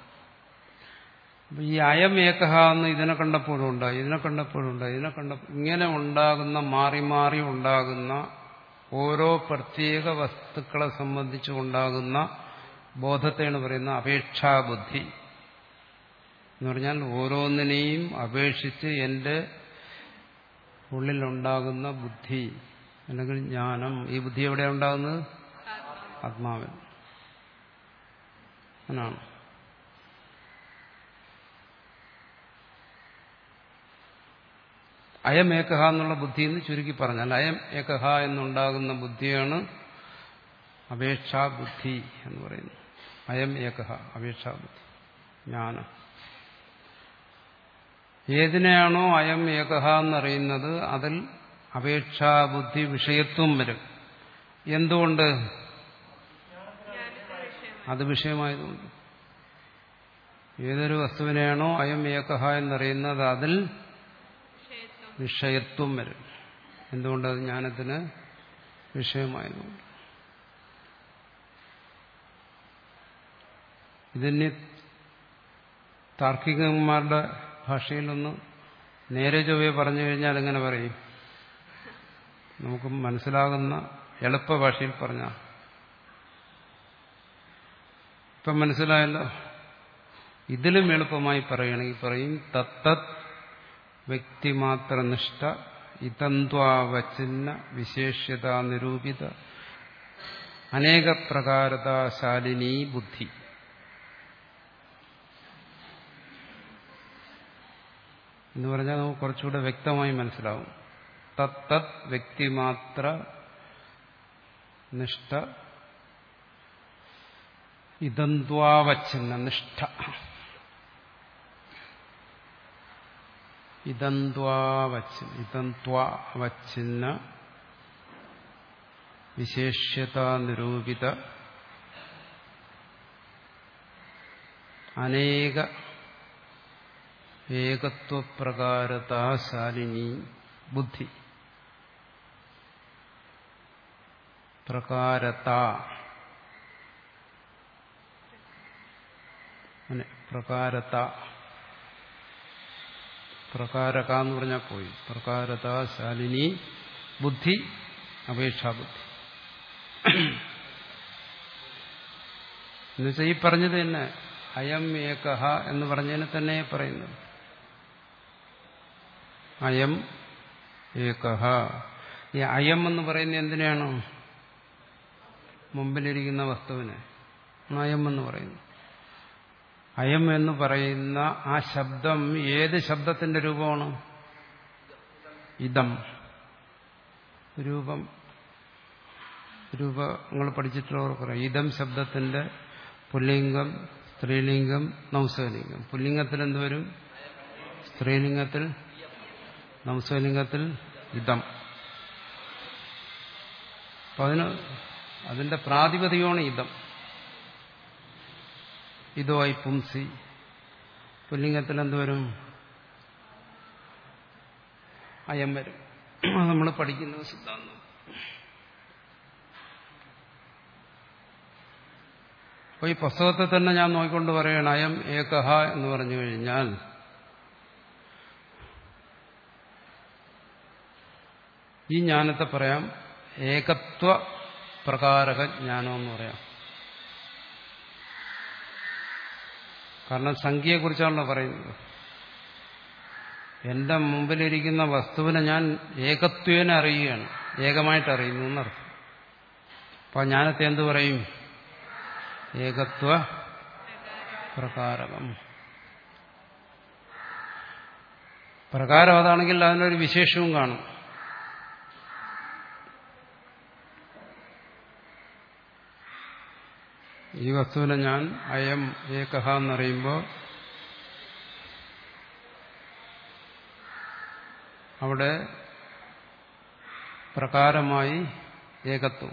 ഈ അയം ഏകഃ എന്ന് ഇതിനെ കണ്ടപ്പോഴും ഉണ്ടായി, ഇതിനെ കണ്ടപ്പോഴും ഉണ്ടായി, ഇതിനെ കണ്ട ഇങ്ങനെ ഉണ്ടാകുന്ന മാറി മാറി ഉണ്ടാകുന്ന ഓരോ പ്രത്യേക വസ്തുക്കളെ സംബന്ധിച്ച് ഉണ്ടാകുന്ന ബോധത്തെയാണ് പറയുന്ന അപേക്ഷാബുദ്ധി എന്ന് പറഞ്ഞാൽ ഓരോന്നിനെയും അപേക്ഷിച്ച് എന്റെ ഉള്ളിലുണ്ടാകുന്ന ബുദ്ധി അല്ലെങ്കിൽ ജ്ഞാനം. ഈ ബുദ്ധി എവിടെയാണ് ഉണ്ടാകുന്നത്? ആത്മാവിൽ. അങ്ങനാണ്. അയം ഏകഹ എന്നുള്ള ബുദ്ധി എന്ന് ചുരുക്കി പറഞ്ഞാൽ അയം ഏകഹ എന്നുണ്ടാകുന്ന ബുദ്ധിയാണ് അപേക്ഷാബുദ്ധി എന്ന് പറയുന്നത്. അയം ഏകഹ അപേക്ഷാബുദ്ധി ജ്ഞാനം. ഏതിനെയാണോ അയം ഏകഹ എന്നറിയുന്നത് അതിൽ അപേക്ഷാബുദ്ധി വിഷയത്വം വരും. എന്തുകൊണ്ട്? അത് വിഷയമായതുകൊണ്ട്. ഏതൊരു വസ്തുവിനെയാണോ അയം ഏകഹ എന്നറിയുന്നത് അതിൽ വിഷയത്വം വരും. എന്തുകൊണ്ടത് ജ്ഞാനത്തിന് വിഷയമായതുകൊണ്ട്. ഇതിന് താർക്കികന്മാരുടെ ഭാഷയിലൊന്ന് നേരെ ചൊവ്വേ പറഞ്ഞു കഴിഞ്ഞാൽ എങ്ങനെ പറയും? നമുക്ക് മനസ്സിലാകുന്ന എളുപ്പ ഭാഷയിൽ പറഞ്ഞാൽ ഇപ്പം മനസ്സിലായല്ലോ. ഇതിലും എളുപ്പമായി പറയുകയാണെങ്കിൽ പറയും തത്തത് വ്യക്തിമാത്രനിഷ്ഠ ഇതന്ത്വാവചിന്ന വിശേഷ്യത നിരൂപിത അനേക പ്രകാരതാശാലിനീ ബുദ്ധി. എന്ന് പറഞ്ഞാൽ നമുക്ക് കുറച്ചുകൂടെ വ്യക്തമായി മനസ്സിലാവും. തത്തത് വ്യക്തിമാത്ര നിഷ്ഠ ഇതന്ത്വാവച്ഛിന്ന നിഷ്ഠ ഇതന്ത്വാവച്ഛിന്ന ഇതന്ത്വാവച്ഛിന്ന വിശേഷ്യതാ നിരൂപിത അനേക ഏകത്വപ്രകാരതാശാലിനി ബുദ്ധി. പ്രകാരത പ്രകാരത പ്രകാരക എന്ന് പറഞ്ഞാൽ പോയി. പ്രകാരതാശാലിനി ബുദ്ധി അപേക്ഷാബുദ്ധി എന്നുവെച്ചാൽ ഈ പറഞ്ഞത് തന്നെ അയം ഏകഹ എന്ന് പറഞ്ഞതിനെ തന്നെ പറയുന്നത്. അയം ഏകഹ. ഈ അയം എന്ന് പറയുന്നത് എന്തിനാണ്? മുമ്പിലിരിക്കുന്ന വസ്തുവിനെ അയം എന്ന് പറയുന്നു. അയം എന്ന് പറയുന്ന ആ ശബ്ദം ഏത് ശബ്ദത്തിന്റെ രൂപമാണ്? ഇതം. രൂപം രൂപങ്ങൾ പഠിച്ചിട്ടുള്ളവർക്ക് ഇതം ശബ്ദത്തിന്റെ പുല്ലിംഗം, സ്ത്രീലിംഗം, നംസലിംഗം. പുല്ലിംഗത്തിൽ എന്തുവരും? സ്ത്രീലിംഗത്തിൽ, നംസലിംഗത്തിൽ ഇതം. അപ്പൊ അതിന് അതിന്റെ പ്രാതിപതികമാണ് ഇതം. ഇതോയി പുംസി. പുല്ലിംഗത്തിൽ എന്തുവരും? അയം വരും. നമ്മൾ പഠിക്കുന്ന സിദ്ധാന്തം. അപ്പൊ ഈ പുസ്തകത്തെ തന്നെ ഞാൻ നോക്കിക്കൊണ്ട് പറയുകയാണ് അയം ഏകഹ എന്ന് പറഞ്ഞു കഴിഞ്ഞാൽ ഈ ജ്ഞാനത്തെ പറയാം ഏകത്വ പ്രകാരക ജ്ഞാനം എന്ന് പറയാം. കാരണം സംഖ്യയെക്കുറിച്ചാണല്ലോ പറയുന്നത്. എന്റെ മുമ്പിലിരിക്കുന്ന വസ്തുവിനെ ഞാൻ ഏകത്വേന അറിയുകയാണ്, ഏകമായിട്ട് അറിയുന്നു എന്നർത്ഥം. അപ്പൊ ജ്ഞാനത്തെ എന്തു പറയും? ഏകത്വ പ്രകാരകം. പ്രകാരം അതാണെങ്കിൽ അതിനൊരു വിശേഷവും കാണും. ഈ വസ്തുവിനെ ഞാൻ അയം ഏകഹ എന്നറിയുമ്പോൾ അവിടെ പ്രകാരമായി ഏകത്വം.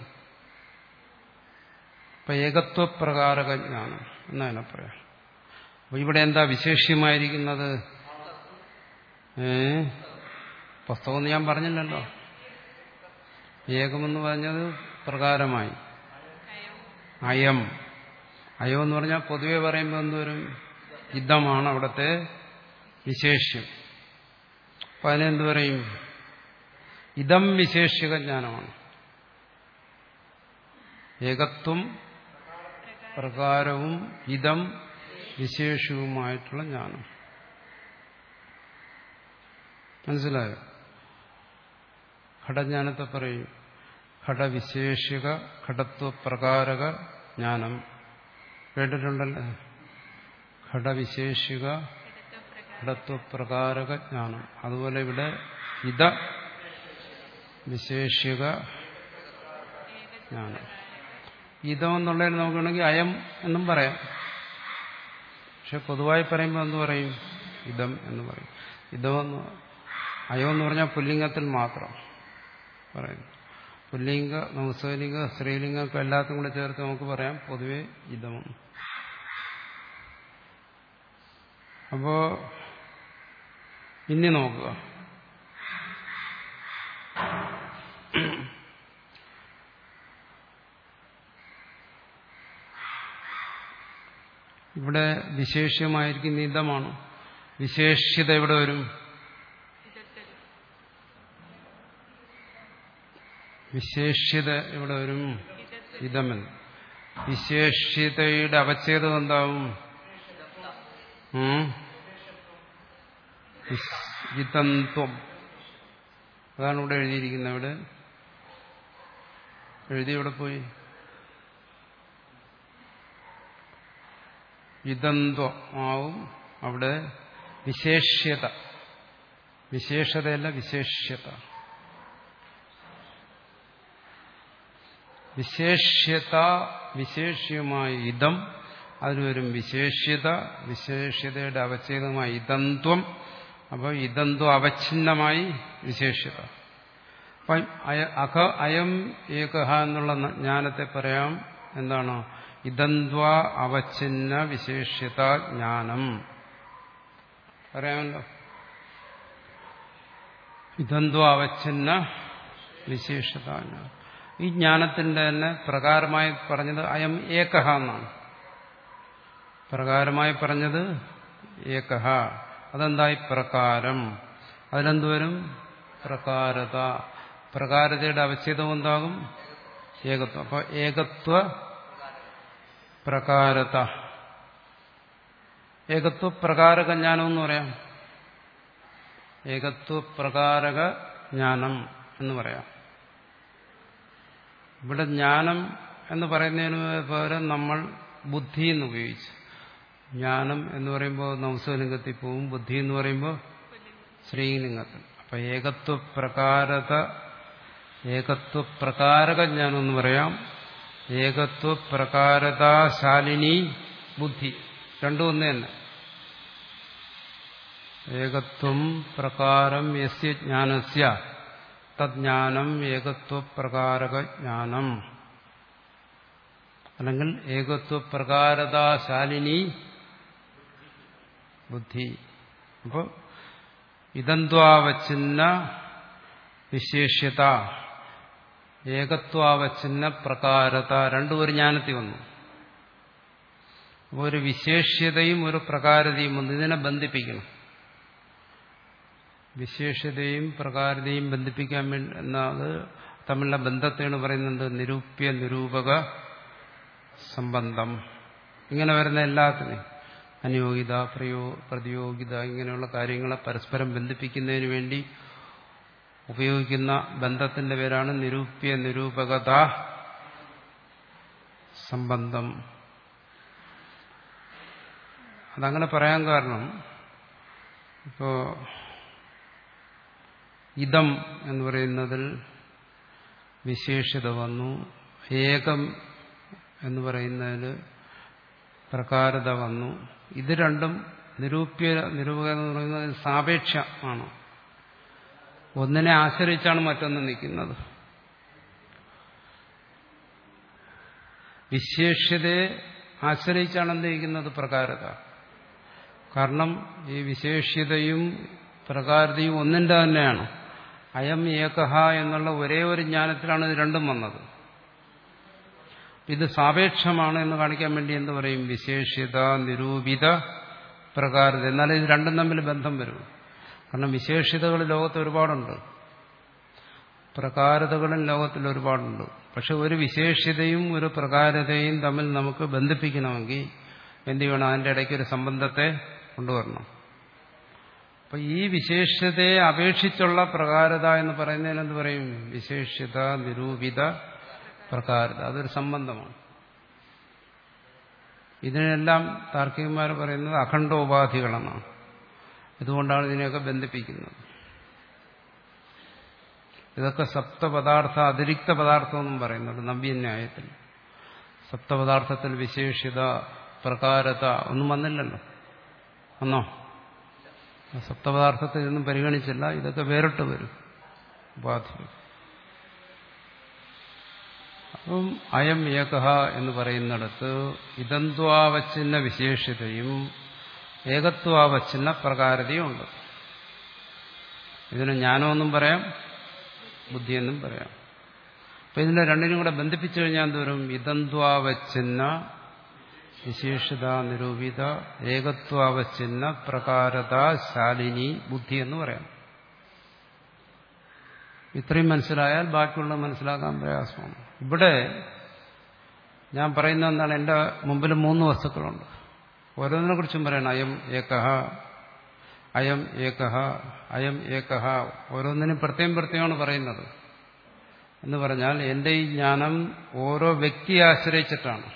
അപ്പൊ ഏകത്വപ്രകാരക ജ്ഞാനം എന്നതിനെ പറയാം. അപ്പൊ ഇവിടെ എന്താ വിശേഷ്യമായിരിക്കുന്നത്? ഏ പുസ്തകമൊന്നും ഞാൻ പറഞ്ഞില്ലല്ലോ. ഏകമെന്ന് പറഞ്ഞത് പ്രകാരമായി. അയം അയം എന്ന് പറഞ്ഞാൽ പൊതുവെ പറയുമ്പോൾ എന്തുവരും? ഇതമാണ് അവിടുത്തെ വിശേഷ്യം. അപ്പൊ അതിനെന്ത് പറയും? ഇതം വിശേഷ്യക ജ്ഞാനമാണ്. ഏകത്വം പ്രകാരവും ഇതം വിശേഷവുമായിട്ടുള്ള ജ്ഞാനം. മനസ്സിലായോ? ഘടജ്ഞാനത്തെ പറയും ഘടവിശേഷിക ഘടത്വപ്രകാരക ജ്ഞാനം കേട്ടിട്ടുണ്ടല്ലോ. ഘടവിശേഷിക ഘടത്വപ്രകാരക ജ്ഞാനം. അതുപോലെ ഇവിടെ ഇത വിശേഷിക ജ്ഞാനം. ഇതം എന്നുള്ളതിന് നമുക്ക് വേണമെങ്കിൽ അയം എന്നും പറയാം. പക്ഷെ പൊതുവായി പറയുമ്പോൾ എന്ത് പറയും? ഇതം എന്ന് പറയും. ഇതമെന്ന് അയം എന്ന് പറഞ്ഞാൽ പുല്ലിംഗത്തിൽ മാത്രം പറയുന്നു. പുല്ലിംഗ നപുംസകലിംഗ സ്ത്രീലിംഗമൊക്കെ എല്ലാത്തും കൂടെ ചേർത്ത് നമുക്ക് പറയാം പൊതുവെ ഇതമെന്ന്. അപ്പോ ഇനി നോക്കുക. ഇവിടെ വിശേഷ്യമായിരിക്കുന്ന ഇതമാണ്. വിശേഷ്യത എവിടെ വരും? വിശേഷ്യത എവിടെ വരും? ഇതമെന്ന്. വിശേഷ്യതയുടെ അവച്ഛേദം എന്താവും? ഇതന്ത്വം. അതാണ് ഇവിടെ എഴുതിയിരിക്കുന്നത്. ഇവിടെ എഴുതി ഇവിടെ പോയി ഇതന്ത്വം ആവും. അവിടെ വിശേഷ്യത, വിശേഷതയല്ല വിശേഷ്യത. വിശേഷ്യത വിശേഷ്യമായ ഇതം, അതിനൊരും വിശേഷ്യത, വിശേഷ്യതയുടെ അവച്ഛേദമായ ഇതന്ത്വം. അപ്പോൾ ഇതന്ത്വം അവച്ഛിന്നമായി വിശേഷ്യത. അപ്പം അഖ അയം ഏകഹ എന്നുള്ള ജ്ഞാനത്തെ പറയാം എന്താണ്? ഇതന്ത്വ അവച്ഛിന്ന വിശേഷ്യത ജ്ഞാനം പറയാമല്ലോ. ഇതന്ത്വ അവച്ഛിന്ന വിശേഷത ജ്ഞാനം. ഈ ജ്ഞാനത്തിന്റെ തന്നെ പ്രകാരമായി പറഞ്ഞത് അയം ഏകഹ എന്നാണ്. പ്രകാരമായി പറഞ്ഞത് ഏകഹ. അതെന്തായി? പ്രകാരം. അതിലെന്തുവരും? പ്രകാരത. പ്രകാരതയുടെ അവച്ഛേദം എന്താകും? ഏകത്വം. അപ്പൊ ഏകത്വ പ്രകാരത. ഏകത്വ പ്രകാരക ജ്ഞാനം എന്ന് പറയാം. ഏകത്വ പ്രകാരക ജ്ഞാനം എന്ന് പറയാം. ഇവിടെ ജ്ഞാനം എന്ന് പറയുന്നതിന് പകരം നമ്മൾ ബുദ്ധി എന്ന് ഉപയോഗിച്ചു. ജ്ഞാനം എന്ന് പറയുമ്പോൾ നംസലിംഗത്തിൽ പോവും, ബുദ്ധി എന്ന് പറയുമ്പോൾ ശ്രീലിംഗത്തിൽ. അപ്പൊ ഏകത്വ പ്രകാരത, ഏകത്വ പ്രകാരക ജ്ഞാനം എന്ന് പറയാം. ഏകത്വ പ്രകാരതാശാലിനി ബുദ്ധി, രണ്ടും ഒന്ന് തന്നെ. ഏകത്വം പ്രകാരം യസ്യ ജ്ഞാനസ്യ തജ്ഞാനം ഏകത്വ പ്രകാരക ജ്ഞാനം, അല്ലെങ്കിൽ ഏകത്വ പ്രകാരതാശാലിനി ബുദ്ധി. അപ്പോൾ ഇതന്ത്വാവച്ഛിന്ന വിശേഷ്യത, ഏകത്വാവച്ഛിന്ന പ്രകാരത, രണ്ടും ഒരു ജ്ഞാനത്തിൽ വന്നു. അപ്പോൾ ഒരു വിശേഷ്യതയും ഒരു പ്രകാരതയും വന്നു. ഇതിനെ ബന്ധിപ്പിക്കണം. വിശേഷ്യതയും പ്രകാരതയും ബന്ധിപ്പിക്കാൻ വേണ്ടി എന്നത് തമ്മിലുള്ള ബന്ധത്തെയാണ് പറയുന്നത് നിരൂപ്യ നിരൂപക സംബന്ധം. ഇങ്ങനെ വരുന്ന എല്ലാത്തിനെയും അനുയോഗിത, പ്രയോ പ്രതിയോഗിത ഇങ്ങനെയുള്ള കാര്യങ്ങളെ പരസ്പരം ബന്ധിപ്പിക്കുന്നതിന് വേണ്ടി ഉപയോഗിക്കുന്ന ബന്ധത്തിന്റെ പേരാണ് നിരൂപ്യ നിരൂപകത സംബന്ധം. അതങ്ങനെ പറയാൻ കാരണം ഇപ്പോ ഇതം എന്ന് പറയുന്നതിൽ വിശേഷത വന്നു, ഏകം എന്ന് പറയുന്നതിൽ പ്രകാരത വന്നു. ഇത് രണ്ടും നിരൂപ്യ നിരൂപക എന്ന് പറയുന്നത് സാപേക്ഷമാണ്. ഒന്നിനെ ആശ്രയിച്ചാണ് മറ്റൊന്ന് നിൽക്കുന്നത്. വിശേഷ്യതയെ ആശ്രയിച്ചാണ് എന്തിരിക്കുന്നത്? പ്രകാരത. കാരണം ഈ വിശേഷ്യതയും പ്രകാരതയും ഒന്നിന്റെ തന്നെയാണ്. അയം ഏകഹ എന്നുള്ള ഒരേ ഒരു ജ്ഞാനത്തിലാണ് ഇത് രണ്ടും വന്നത്. ഇത് സാപേക്ഷമാണ് എന്ന് കാണിക്കാൻ വേണ്ടി എന്ത് പറയും? വിശേഷ്യത നിരൂപിത പ്രകാരത. എന്നാലും ഇത് രണ്ടും തമ്മിൽ ബന്ധം വരും. കാരണം വിശേഷ്യതകൾ ലോകത്ത് ഒരുപാടുണ്ട്, പ്രകാരതകളും ലോകത്തിൽ ഒരുപാടുണ്ട്. പക്ഷെ ഒരു വിശേഷ്യതയും ഒരു പ്രകാരതയും തമ്മിൽ നമുക്ക് ബന്ധിപ്പിക്കണമെങ്കിൽ എന്ത് ചെയ്യണം? അതിൻ്റെ ഇടയ്ക്ക് ഒരു സംബന്ധത്തെ കൊണ്ടുവരണം. അപ്പൊ ഈ വിശേഷ്യതയെ അപേക്ഷിച്ചുള്ള പ്രകാരത എന്ന് പറയുന്നതിന് എന്ത് പറയും? വിശേഷ്യത നിരൂപിത പ്രകാരത. അതൊരു സംബന്ധമാണ്. ഇതിനെല്ലാം താർക്കികന്മാർ പറയുന്നത് അഖണ്ഡോപാധികളെന്നാണ്. ഇതുകൊണ്ടാണ് ഇതിനെയൊക്കെ ബന്ധിപ്പിക്കുന്നത്. ഇതൊക്കെ സപ്തപദാർത്ഥ അതിരിക്ത പദാർത്ഥം എന്നും പറയുന്നുണ്ട് നവ്യന്യായത്തിൽ. സപ്തപദാർത്ഥത്തിൽ വിശേഷ്യത പ്രകാരത ഒന്നും വന്നില്ലല്ലോ. വന്നോ? സപ്തപദാർത്ഥത്തിൽ ഇതൊന്നും പരിഗണിച്ചില്ല. ഇതൊക്കെ വേറിട്ട് വരും ഉപാധികൾ. അപ്പം അയം ഏകഃ എന്ന് പറയുന്നിടത്ത് ഇതന്ത്വാവച്ഛിന്ന വിശേഷ്യതയും ഏകത്വാവച്ഛിന്ന പ്രകാരതയും ഉണ്ട്. ഇതിന് ജ്ഞാനമെന്നും പറയാം, ബുദ്ധിയെന്നും പറയാം. അപ്പൊ ഇതിനെ രണ്ടിനും കൂടെ ബന്ധിപ്പിച്ചു കഴിഞ്ഞാൽ എന്തോരും? ഇതന്ത്വാവച്ഛിന്ന വിശേഷത നിരൂപിത ഏകത്വാവച്ഛിന്ന പ്രകാരത ശാലിനി ബുദ്ധി എന്ന് പറയാം. ഇത്രയും മനസ്സിലായാൽ ബാക്കിയുള്ളത് മനസ്സിലാക്കാൻ പ്രയാസമാണ്. ഇവിടെ ഞാൻ പറയുന്ന എന്താണ്? എൻ്റെ മുമ്പിൽ മൂന്ന് വസ്തുക്കളുണ്ട്. ഓരോന്നിനെ കുറിച്ചും പറയണം. അയം ഏകഃ, അയം ഏകഃ, അയം ഏകഃ. ഓരോന്നിനും പ്രത്യേകം പ്രത്യേകമാണ് പറയുന്നത്. എന്ന് പറഞ്ഞാൽ എൻ്റെ ഈ ജ്ഞാനം ഓരോ വ്യക്തിയെ ആശ്രയിച്ചിട്ടാണ്.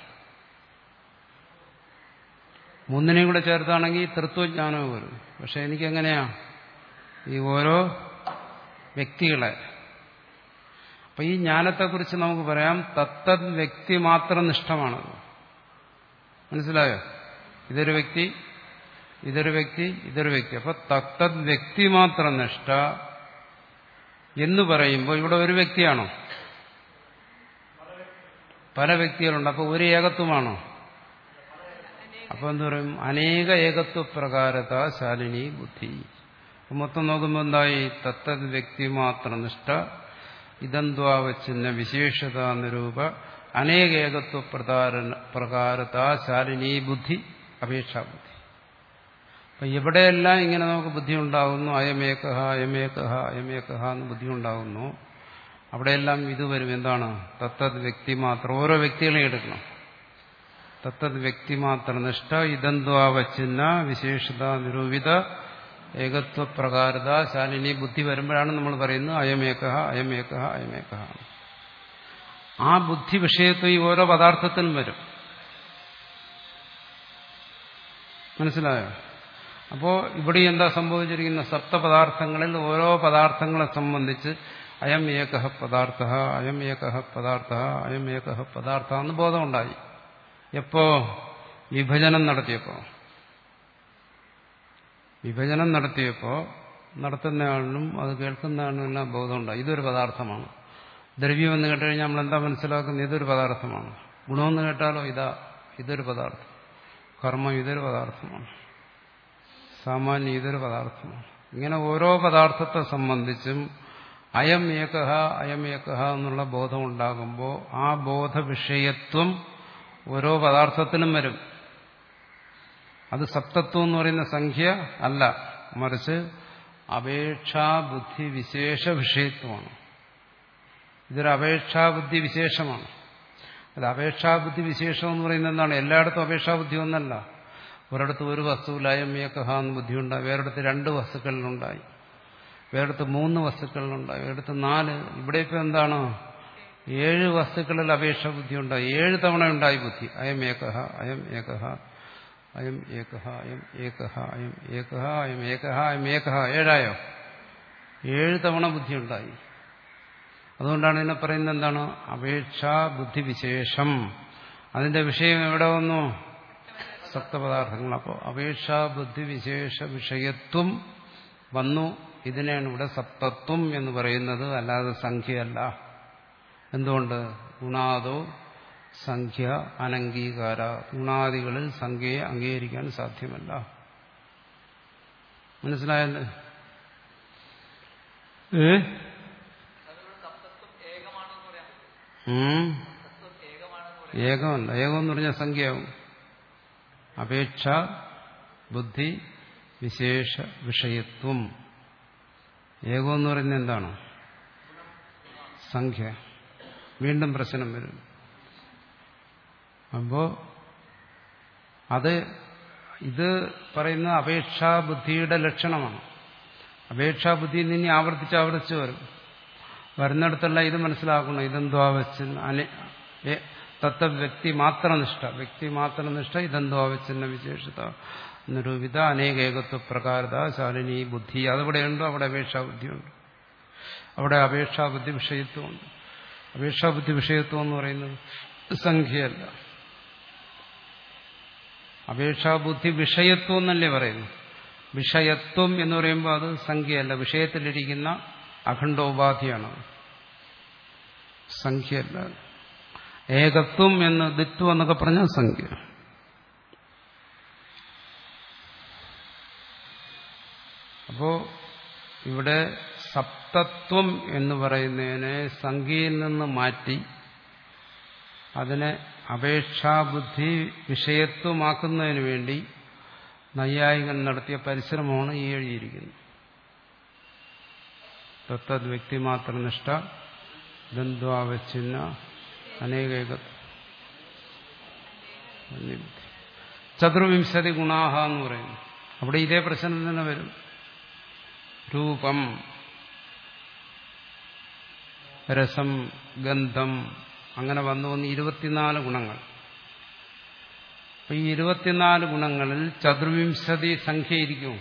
മൂന്നിനെയും കൂടെ ചേർത്താണെങ്കിൽ തൃത്വജ്ഞാനവും വരും. പക്ഷെ എനിക്കെങ്ങനെയാ? ഈ ഓരോ വ്യക്തികളെ. അപ്പൊ ഈ ജ്ഞാനത്തെക്കുറിച്ച് നമുക്ക് പറയാം തത്തത് വ്യക്തി മാത്രം നിഷ്ഠമാണത്. മനസ്സിലായോ? ഇതൊരു വ്യക്തി, ഇതൊരു വ്യക്തി, ഇതൊരു വ്യക്തി. അപ്പൊ തത്തത് വ്യക്തി മാത്രം നിഷ്ഠ എന്ന് പറയുമ്പോൾ ഇവിടെ ഒരു വ്യക്തിയാണോ? പല വ്യക്തികളുണ്ട്. അപ്പൊ ഒരു ഏകത്വമാണോ? അപ്പൊ എന്ത് പറയും? അനേക ഏകത്വ പ്രകാരത ശാലിനി ബുദ്ധി. അപ്പൊ മൊത്തം നോക്കുമ്പോൾ എന്തായി? തത്തത് വ്യക്തി മാത്ര നിഷ്ഠ ഇതന്ത്വാവച്ഛിന്ന വിശേഷത നിരൂപ അനേക ഏകത്വ പ്രകാരത ശാലിനി ബുദ്ധി അപേക്ഷാബുദ്ധി. അപ്പൊ എവിടെയെല്ലാം ഇങ്ങനെ നമുക്ക് ബുദ്ധി ഉണ്ടാകുന്നു, അയമേകഃ അയമേകഃ അയമേകഃ എന്ന് ബുദ്ധി ഉണ്ടാകുന്നു, അവിടെയെല്ലാം ഇത് വരും. എന്താണ്? തത്തത് വ്യക്തി മാത്രം. ഓരോ വ്യക്തികളെയും എടുക്കണം. തത്തത് വ്യക്തി മാത്ര നിഷ്ഠ ഇതന്ത്വാവച്ഛിന്ന വിശേഷത നിരൂപിത ഏകത്വ പ്രകാരത ശാലിനി ബുദ്ധി വരുമ്പോഴാണ് നമ്മൾ പറയുന്നത് അയമേകഃ അയമേകഃ അയമേകഃ. ആ ബുദ്ധി വിഷയത്വം ഈ ഓരോ പദാർത്ഥത്തിനും വരും. മനസ്സിലായോ? അപ്പോ ഇവിടെ എന്താ സംഭവിച്ചിരിക്കുന്ന? സപ്തപദാർത്ഥങ്ങളിൽ ഓരോ പദാർത്ഥങ്ങളെ സംബന്ധിച്ച് അയം ഏകഃ പദാർത്ഥ, അയം ഏകഃ പദാർത്ഥ, അയം ഏകഃ പദാർത്ഥ എന്ന് ബോധമുണ്ടായി. എപ്പോ? വിഭജനം നടത്തിയപ്പോ. വിഭജനം നടത്തിയപ്പോ നടത്തുന്നയാളിനും അത് കേൾക്കുന്നയാളിനും എല്ലാം ബോധമുണ്ടായി. ഇതൊരു പദാർത്ഥമാണ്. ദ്രവ്യം എന്ന് കേട്ടുകഴിഞ്ഞാൽ നമ്മൾ എന്താ മനസ്സിലാക്കുന്നത്? ഇതൊരു പദാർത്ഥമാണ്. ഗുണമെന്ന് കേട്ടാലോ ഇതാ ഇതൊരു പദാർത്ഥം. കർമ്മം ഇതൊരു പദാർത്ഥമാണ്. സാമാന്യം ഇതൊരു പദാർത്ഥമാണ്. ഇങ്ങനെ ഓരോ പദാർത്ഥത്തെ സംബന്ധിച്ചും അയം ഏകഃ അയം ഏകഃ എന്നുള്ള ബോധം ഉണ്ടാകുമ്പോൾ ആ ബോധ വിഷയത്വം ഓരോ പദാർത്ഥത്തിനും വരും. അത് സപ്തത്വം എന്ന് പറയുന്ന സംഖ്യ അല്ല, മറിച്ച് അപേക്ഷാബുദ്ധി വിശേഷ വിഷയത്വമാണ്. ഇതൊരു അപേക്ഷാബുദ്ധി വിശേഷമാണ്. അത് അപേക്ഷാബുദ്ധി വിശേഷം എന്ന് പറയുന്നത് എന്താണ്? എല്ലായിടത്തും അപേക്ഷാബുദ്ധി ഒന്നല്ല. ഒരിടത്ത് ഒരു വസ്തുവിൽ അയം ഏകഃ എന്ന് ബുദ്ധിയുണ്ടായി, വേറെടുത്ത് രണ്ട് വസ്തുക്കളിലുണ്ടായി, വേറെടുത്ത് മൂന്ന് വസ്തുക്കളിലുണ്ടായി, വേറെടുത്ത് നാല്. ഇവിടെ ഇപ്പം എന്താണ്? ഏഴ് വസ്തുക്കളിൽ അപേക്ഷ ബുദ്ധി ഉണ്ടായി. ഏഴ് തവണ ഉണ്ടായി ബുദ്ധി. അയം ഏകഃ അയം ഏകഃ അയം ഏകഃ അയം ഏകഃ അയം ഏകഃ അയം ഏകഃ അയം ഏകഃ. ഏഴായോ? ഏഴ് തവണ ബുദ്ധി ഉണ്ടായി. അതുകൊണ്ടാണ് ഇതിനെ പറയുന്നത് എന്താണ്? അപേക്ഷാ ബുദ്ധി വിശേഷം. അതിന്റെ വിഷയം എവിടെ വന്നു? സപ്തപദാർത്ഥങ്ങൾ. അപ്പോൾ അപേക്ഷാ ബുദ്ധി വിശേഷ വിഷയത്വം വന്നു. ഇതിനെയാണ് ഇവിടെ സപ്തത്വം എന്ന് പറയുന്നത്, അല്ലാതെ സംഖ്യയല്ല. എന്തുകൊണ്ട്? ഗുണാദോ സംഖ്യ അനംഗീകാര. ഗുണാദികളിൽ സംഖ്യയെ അംഗീകരിക്കാൻ സാധ്യമല്ല. മനസ്സിലായല്ലേ? ഏ ഏകമല്ല. ഏകം എന്ന് പറഞ്ഞാൽ സംഖ്യയാവും. അപേക്ഷ ബുദ്ധി വിശേഷ വിഷയത്വം. ഏകം എന്ന് പറയുന്നത് എന്താണ്? സംഖ്യ. വീണ്ടും പ്രശ്നം വരും. അപ്പോ അത് ഇത് പറയുന്ന അപേക്ഷാബുദ്ധിയുടെ ലക്ഷണമാണ്. അപേക്ഷാബുദ്ധിയിൽ നിന്ന് ആവർത്തിച്ച് ആവർത്തിച്ച് വരും. വരുന്നിടത്തെല്ലാം ഇത് മനസ്സിലാക്കണം. ഇതെന്തോ ആവശ്യം അനെ തത്വ വ്യക്തി മാത്രനിഷ്ഠ വ്യക്തി മാത്രനിഷ്ഠ ഇതെന്തോ ആവശ്യം വിശേഷത നിരൂപിത അനേക ഏകത്വ പ്രകാരത ശാലിനി ബുദ്ധി. അതെവിടെയുണ്ടോ അവിടെ അപേക്ഷാബുദ്ധിയുണ്ട്. അവിടെ അപേക്ഷാബുദ്ധി വിഷയത്വമുണ്ട്. അപേക്ഷാബുദ്ധി വിഷയത്വം എന്ന് പറയുന്നത് സംഖ്യയല്ല. അപേക്ഷാബുദ്ധി വിഷയത്വം എന്നല്ലേ പറയുന്നു. വിഷയത്വം എന്ന് പറയുമ്പോൾ അത് സംഖ്യയല്ല, വിഷയത്തിലിരിക്കുന്ന അഖണ്ഡോപാധിയാണ്, സംഖ്യയല്ല. ഏകത്വം എന്ന് ദിത്വം എന്നൊക്കെ പറഞ്ഞാൽ സംഖ്യ. അപ്പോ ഇവിടെ സപ്തത്വം എന്ന് പറയുന്നതിനെ സംഖ്യയിൽ നിന്ന് മാറ്റി അതിനെ അപേക്ഷാബുദ്ധി വിഷയത്വമാക്കുന്നതിന് വേണ്ടി നൈയായികൻ നടത്തിയ പരിശ്രമമാണ് ഈ എഴുതിയിരിക്കുന്നത്. തത്തത് വ്യക്തിമാത്രനിഷ്ഠ ദ്വന്ദ്വാവച്ഛിന്ന അനേകേകത്വം ചതുർവിംശതി ഗുണാഹ എന്ന് പറയുന്നു. അവിടെ ഇതേ പ്രശ്നം തന്നെ വരും. രൂപം, രസം, ഗന്ധം അങ്ങനെ വന്നു വന്ന് ഇരുപത്തിനാല് ഗുണങ്ങൾ. അപ്പൊ ഈ ഇരുപത്തിനാല് ഗുണങ്ങളിൽ ചതുർവിംശതി സംഖ്യയിരിക്കും.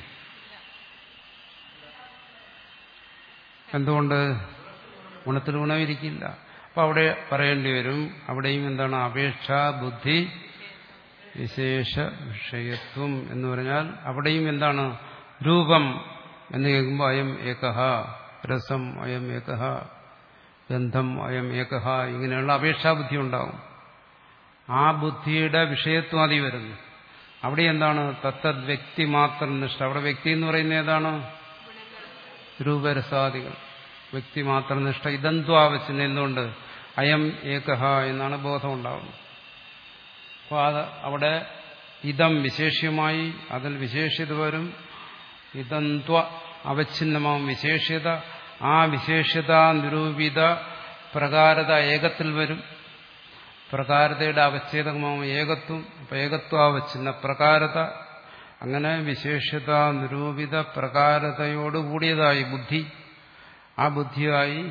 എന്തുകൊണ്ട്? ഗുണത്തിൽ ഗുണമിരിക്കില്ല. അപ്പൊ അവിടെ പറയേണ്ടി വരും, അവിടെയും എന്താണ് അപേക്ഷ ബുദ്ധി വിശേഷ വിഷയത്വം എന്ന് പറഞ്ഞാൽ അവിടെയും എന്താണ് രൂപം എന്ന് കേൾക്കുമ്പോൾ അയം ഏകഹ, രസം അയം ഏകഹ, ഗന്ധം അയം ഏകഹ, ഇങ്ങനെയുള്ള അപേക്ഷാബുദ്ധി ഉണ്ടാവും. ആ ബുദ്ധിയുടെ വിഷയത്വം അതി വരുന്നു. അവിടെ എന്താണ് തത്തത് വ്യക്തി മാത്രം നിഷ്ഠ. അവിടെ വ്യക്തി എന്ന് പറയുന്നത് ഏതാണ്? രൂപരസാദികൾ. വ്യക്തി മാത്രം നിഷ്ഠ ഇതെന്തുവാവശ്യം. എന്തുകൊണ്ട്? അയം ഏകഹ എന്നാണ് ബോധം ഉണ്ടാവുന്നത്. അപ്പോൾ അത് അവിടെ ഇതം വിശേഷ്യമായി അതിൽ വിശേഷ്യത വരും. ഇതന്ത്വ അവച്ഛിന്നമാവും വിശേഷ്യത. ആ വിശേഷ്യത നിരൂപിത പ്രകാരത ഏകത്തിൽ വരും. പ്രകാരതയുടെ അവച്ഛേദകമാവും ഏകത്വം. അപ്പൊ ഏകത്വാവച്ഛിന്ന പ്രകാരത. അങ്ങനെ വിശേഷ്യത നിരൂപിത പ്രകാരതയോടുകൂടിയതായി ബുദ്ധി. ആ ബുദ്ധിയായി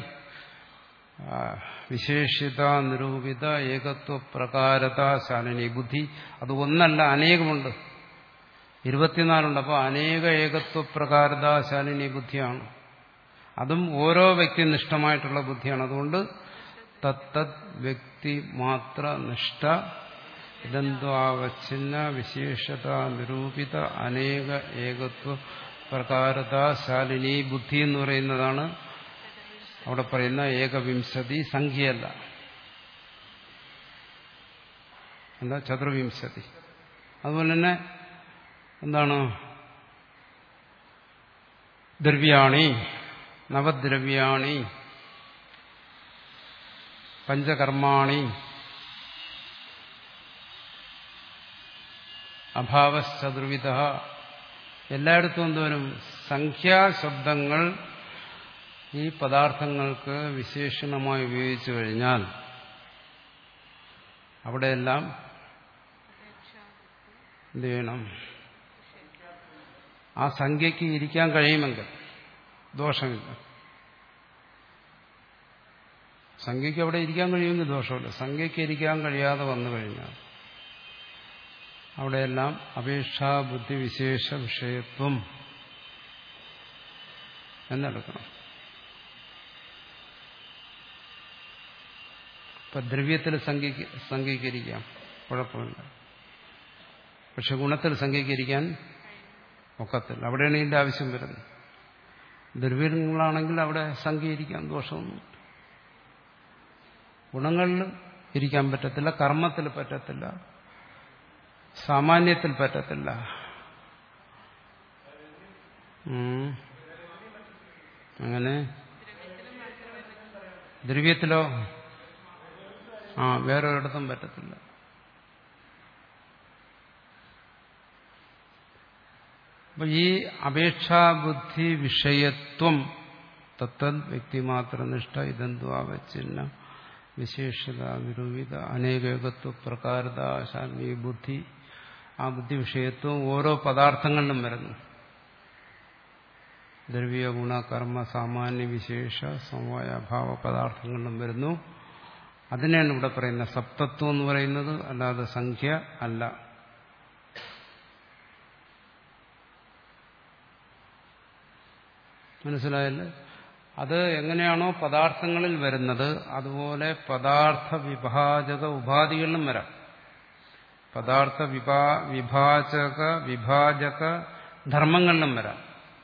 വിശേഷ്യത നിരൂപിത ഏകത്വ പ്രകാരത ശാലിനി ബുദ്ധി. അത് ഒന്നല്ല, അനേകമുണ്ട്. ഇരുപത്തിനാലുണ്ട്. അപ്പോൾ അനേക ഏകത്വ പ്രകാരത ശാലിനി ബുദ്ധിയാണ്. അതും ഓരോ വ്യക്തിനിഷ്ഠമായിട്ടുള്ള ബുദ്ധിയാണ്. അതുകൊണ്ട് തത്തത് വ്യക്തി മാത്ര നിഷ്ഠ ഇതന്ത്വാവച്ഛിന്ന വിശേഷത നിരൂപിത അനേക ഏകത്വ പ്രകാരത ശാലിനി ബുദ്ധി എന്ന് പറയുന്നതാണ് അവിടെ പറയുന്ന ഏകവിംശതി. സംഖ്യയല്ല, എന്താ ചതുർവിംശതി. അതുപോലെ തന്നെ എന്താണ് ദ്രവ്യാണി നവദ്രവ്യാണി പഞ്ചകർമാണി അഭാവശ്ചതുർവിധ. എല്ലായിടത്തും എന്തോരും സംഖ്യാശബ്ദങ്ങൾ ഈ പദാർത്ഥങ്ങൾക്ക് വിശേഷണമായി ഉപയോഗിച്ചു കഴിഞ്ഞാൽ അവിടെയെല്ലാം എന്ത് ചെയ്യണം? ആ സംഖ്യയ്ക്ക് ഇരിക്കാൻ കഴിയുമെങ്കിൽ ദോഷമില്ല. സംഖ്യയ്ക്ക് അവിടെ ഇരിക്കാൻ കഴിയുമെങ്കിൽ ദോഷമില്ല. സംഖ്യയ്ക്ക് ഇരിക്കാൻ കഴിയാതെ വന്നു കഴിഞ്ഞാൽ അവിടെയെല്ലാം അപേക്ഷാ ബുദ്ധി വിശേഷ വിഷയത്വം എന്നെടുക്കണം. ഇപ്പൊ ദ്രവ്യത്തിൽ സംഖ്യക്ക് സംഖ്യയ്ക്കിരിക്കാം, കുഴപ്പമില്ല. പക്ഷെ ഗുണത്തിൽ സംഖ്യയ്ക്കിരിക്കാൻ ഒക്കത്തില്ല. അവിടെയാണ് ഇതിന്റെ ആവശ്യം വരുന്നത്. ദ്രവ്യങ്ങളാണെങ്കിൽ അവിടെ സംഖ്യ ഇരിക്കാൻ ദോഷമൊന്നും. ഗുണങ്ങളിൽ ഇരിക്കാൻ പറ്റത്തില്ല, കർമ്മത്തിൽ പറ്റത്തില്ല, സാമാന്യത്തിൽ പറ്റത്തില്ല. അങ്ങനെ ദ്രവ്യത്തിലോ ആ വേറൊരിടത്തും പറ്റത്തില്ല. അപ്പൊ ഈ അപേക്ഷാബുദ്ധി വിഷയത്വം തത്തത് വ്യക്തിമാത്രനിഷ്ഠ ഇതന്ത്വാവച്ഛിന്ന വിശേഷത നിരൂപിത അനേകത്വ പ്രകാരത ശാന്തി ബുദ്ധി. ആ ബുദ്ധി വിഷയത്വം ഓരോ പദാർത്ഥങ്ങളിലും വരുന്നു. ദ്രവ്യ ഗുണ കർമ്മ സാമാന്യ വിശേഷ സമവായ അഭാവ പദാർത്ഥങ്ങളിലും വരുന്നു. അതിനെയാണ് ഇവിടെ പറയുന്നത് സപ്തത്വം എന്ന് പറയുന്നത്, അല്ലാതെ സംഖ്യ അല്ല. മനസ്സിലായല്ലേ? അത് എങ്ങനെയാണോ പദാർത്ഥങ്ങളിൽ വരുന്നത് അതുപോലെ പദാർത്ഥ വിഭാജക ഉപാധികളിലും വരാം. പദാർത്ഥ വിഭാ വിഭാജക വിഭാജക ധർമ്മങ്ങളിലും വരാം.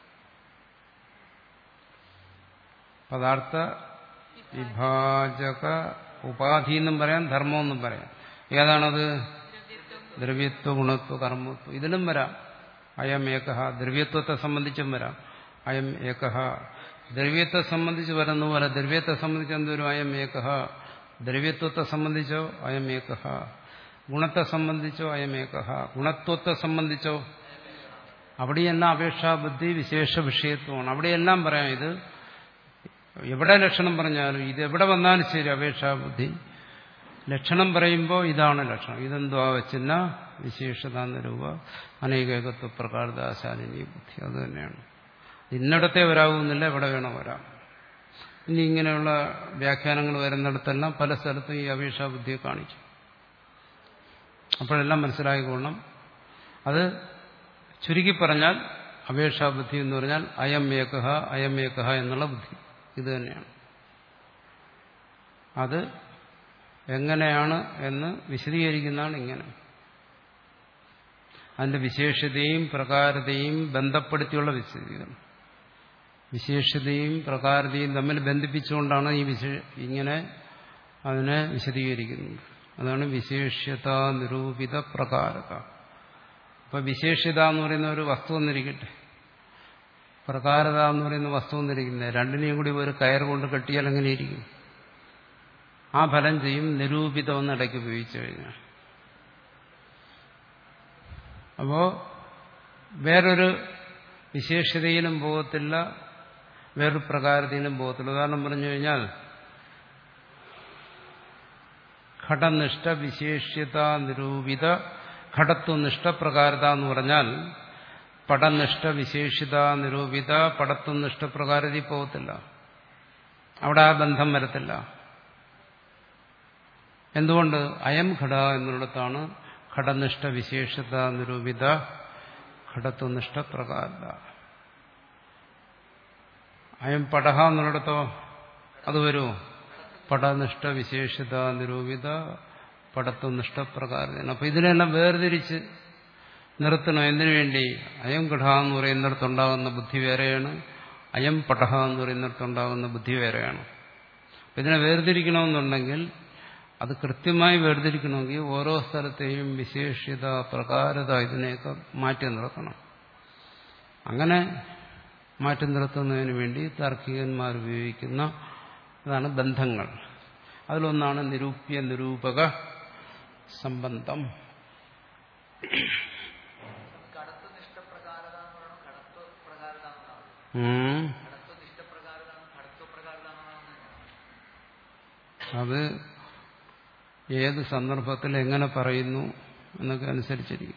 പദാർത്ഥ വിഭാജക ഉപാധി എന്നും പറയാം, ധർമ്മം എന്നും പറയാം. ഏതാണത്? ദ്രവ്യത്വ ഗുണത്വ കർമ്മത്വം. ഇതിലും വരാം. അയം ഏകഹ ദ്രവ്യത്വത്തെ സംബന്ധിച്ചും വരാം. അയം ഏകഹ ദ്രവ്യത്തെ സംബന്ധിച്ച് വരുന്ന പോലെ ദ്രവ്യത്തെ സംബന്ധിച്ച് എന്തൊരു അയം ഏകഹ, ദ്രവ്യത്വത്തെ സംബന്ധിച്ചോ അയം ഏകഹ, ഗുണത്തെ സംബന്ധിച്ചോ അയം ഏകഹ, ഗുണത്വത്തെ സംബന്ധിച്ചോ അവിടെയെല്ലാം അപേക്ഷാബുദ്ധി വിശേഷ വിഷയത്വമാണ്. അവിടെയെല്ലാം പറയാം. ഇത് എവിടെ ലക്ഷണം പറഞ്ഞാലും ഇത് എവിടെ വന്നാലും ശരി അപേക്ഷാബുദ്ധി ലക്ഷണം പറയുമ്പോൾ ഇതാണ് ലക്ഷണം. ഇതെന്തോ ആവച്ചില്ല വിശേഷത രൂപ അനേകത്വ പ്രകാരദാശാലിനി ബുദ്ധി. അത് തന്നെയാണ്. ഇന്നിടത്തെ വരാവുന്നില്ല, എവിടെ വേണോ വരാം. ഇനി ഇങ്ങനെയുള്ള വ്യാഖ്യാനങ്ങൾ വരുന്നിടത്തെല്ലാം പല സ്ഥലത്തും ഈ അപേക്ഷാബുദ്ധിയെ കാണിക്കും. അപ്പോഴെല്ലാം മനസ്സിലായിക്കൊള്ളണം. അത് ചുരുക്കി പറഞ്ഞാൽ അപേക്ഷാബുദ്ധി എന്ന് പറഞ്ഞാൽ അയം ഏകഹ അയം ഏകഹ എന്നുള്ള ബുദ്ധി. ഇത് തന്നെയാണ്. അത് എങ്ങനെയാണ് എന്ന് വിശദീകരിക്കുന്നതാണ് ഇങ്ങനെ. അതിന്റെ വിശേഷതയും പ്രകാരതയും ബന്ധപ്പെടുത്തിയുള്ള വിശദീകരണം. വിശേഷതയും പ്രകാരതയും തമ്മിൽ ബന്ധിപ്പിച്ചുകൊണ്ടാണ് ഈ വിശേ ഇങ്ങനെ അതിനെ വിശദീകരിക്കുന്നത്. അതാണ് വിശേഷ്യത നിരൂപിത പ്രകാരത. അപ്പൊ വിശേഷ്യത എന്ന് പറയുന്ന ഒരു വസ്തു വന്നിരിക്കട്ടെ, പ്രകാരത എന്ന് പറയുന്ന വസ്തു വന്നിരിക്കുന്നത്, രണ്ടിനെയും കൂടി ഒരു കയർ കൊണ്ട് കെട്ടിയാൽ എങ്ങനെ ഇരിക്കും? ആ ഫലം ചെയ്യും നിരൂപിതം എന്ന് ഇടയ്ക്ക് ഉപയോഗിച്ചു കഴിഞ്ഞാൽ. അപ്പോ വേറൊരു വിശേഷതയിലും പോകത്തില്ല, വേറൊരു പ്രകാരത്തിലും പോകത്തില്ല. ഉദാഹരണം പറഞ്ഞു കഴിഞ്ഞാൽ ഘടനിഷ്ഠ വിശേഷ്യത നിരൂപിത ഘടത്വനിഷ്ഠ പ്രകാരത എന്ന് പറഞ്ഞാൽ പടനിഷ്ഠ വിശേഷിത നിരൂപിത പടത്വനിഷ്ഠ പ്രകാരതി പോകത്തില്ല. അവിടെ ആ ബന്ധം വരത്തില്ല. എന്തുകൊണ്ട്? അയം ഘട എന്നുള്ളിടത്താണ് ഘടനിഷ്ഠ വിശേഷത നിരൂപിത ഘടത്വനിഷ്ഠ പ്രകാരത. അയം പടഹ എന്നുള്ളിടത്തോ അത് വരുമോ? പടനിഷ്ഠ വിശേഷത നിരൂപിത പടത്വനിഷ്ഠ പ്രകാരത. അപ്പൊ ഇതിനെല്ലാം വേർതിരിച്ച് നിർത്തണം. എന്തിനു വേണ്ടി? അയം ഘട എന്ന് പറയുന്നിടത്തുണ്ടാകുന്ന ബുദ്ധി വേറെയാണ്, അയം പടഹ എന്ന് പറയുന്നിടത്തുണ്ടാകുന്ന ബുദ്ധി വേറെയാണ്. ഇതിനെ വേർതിരിക്കണമെന്നുണ്ടെങ്കിൽ, അത് കൃത്യമായി വേർതിരിക്കണമെങ്കിൽ ഓരോ സ്ഥലത്തെയും വിശേഷ്യത പ്രകാരത ഇതിനെയൊക്കെ മാറ്റി നിർത്തണം. അങ്ങനെ മാറ്റി നിർത്തുന്നതിന് വേണ്ടി താർക്കികന്മാർ ഉപയോഗിക്കുന്ന അതാണ് ബന്ധങ്ങൾ. അതിലൊന്നാണ് നിരൂപ്യ നിരൂപക സംബന്ധം. അത് ഏത് സന്ദർഭത്തിൽ എങ്ങനെ പറയുന്നു എന്നൊക്കെ അനുസരിച്ചിരിക്കും.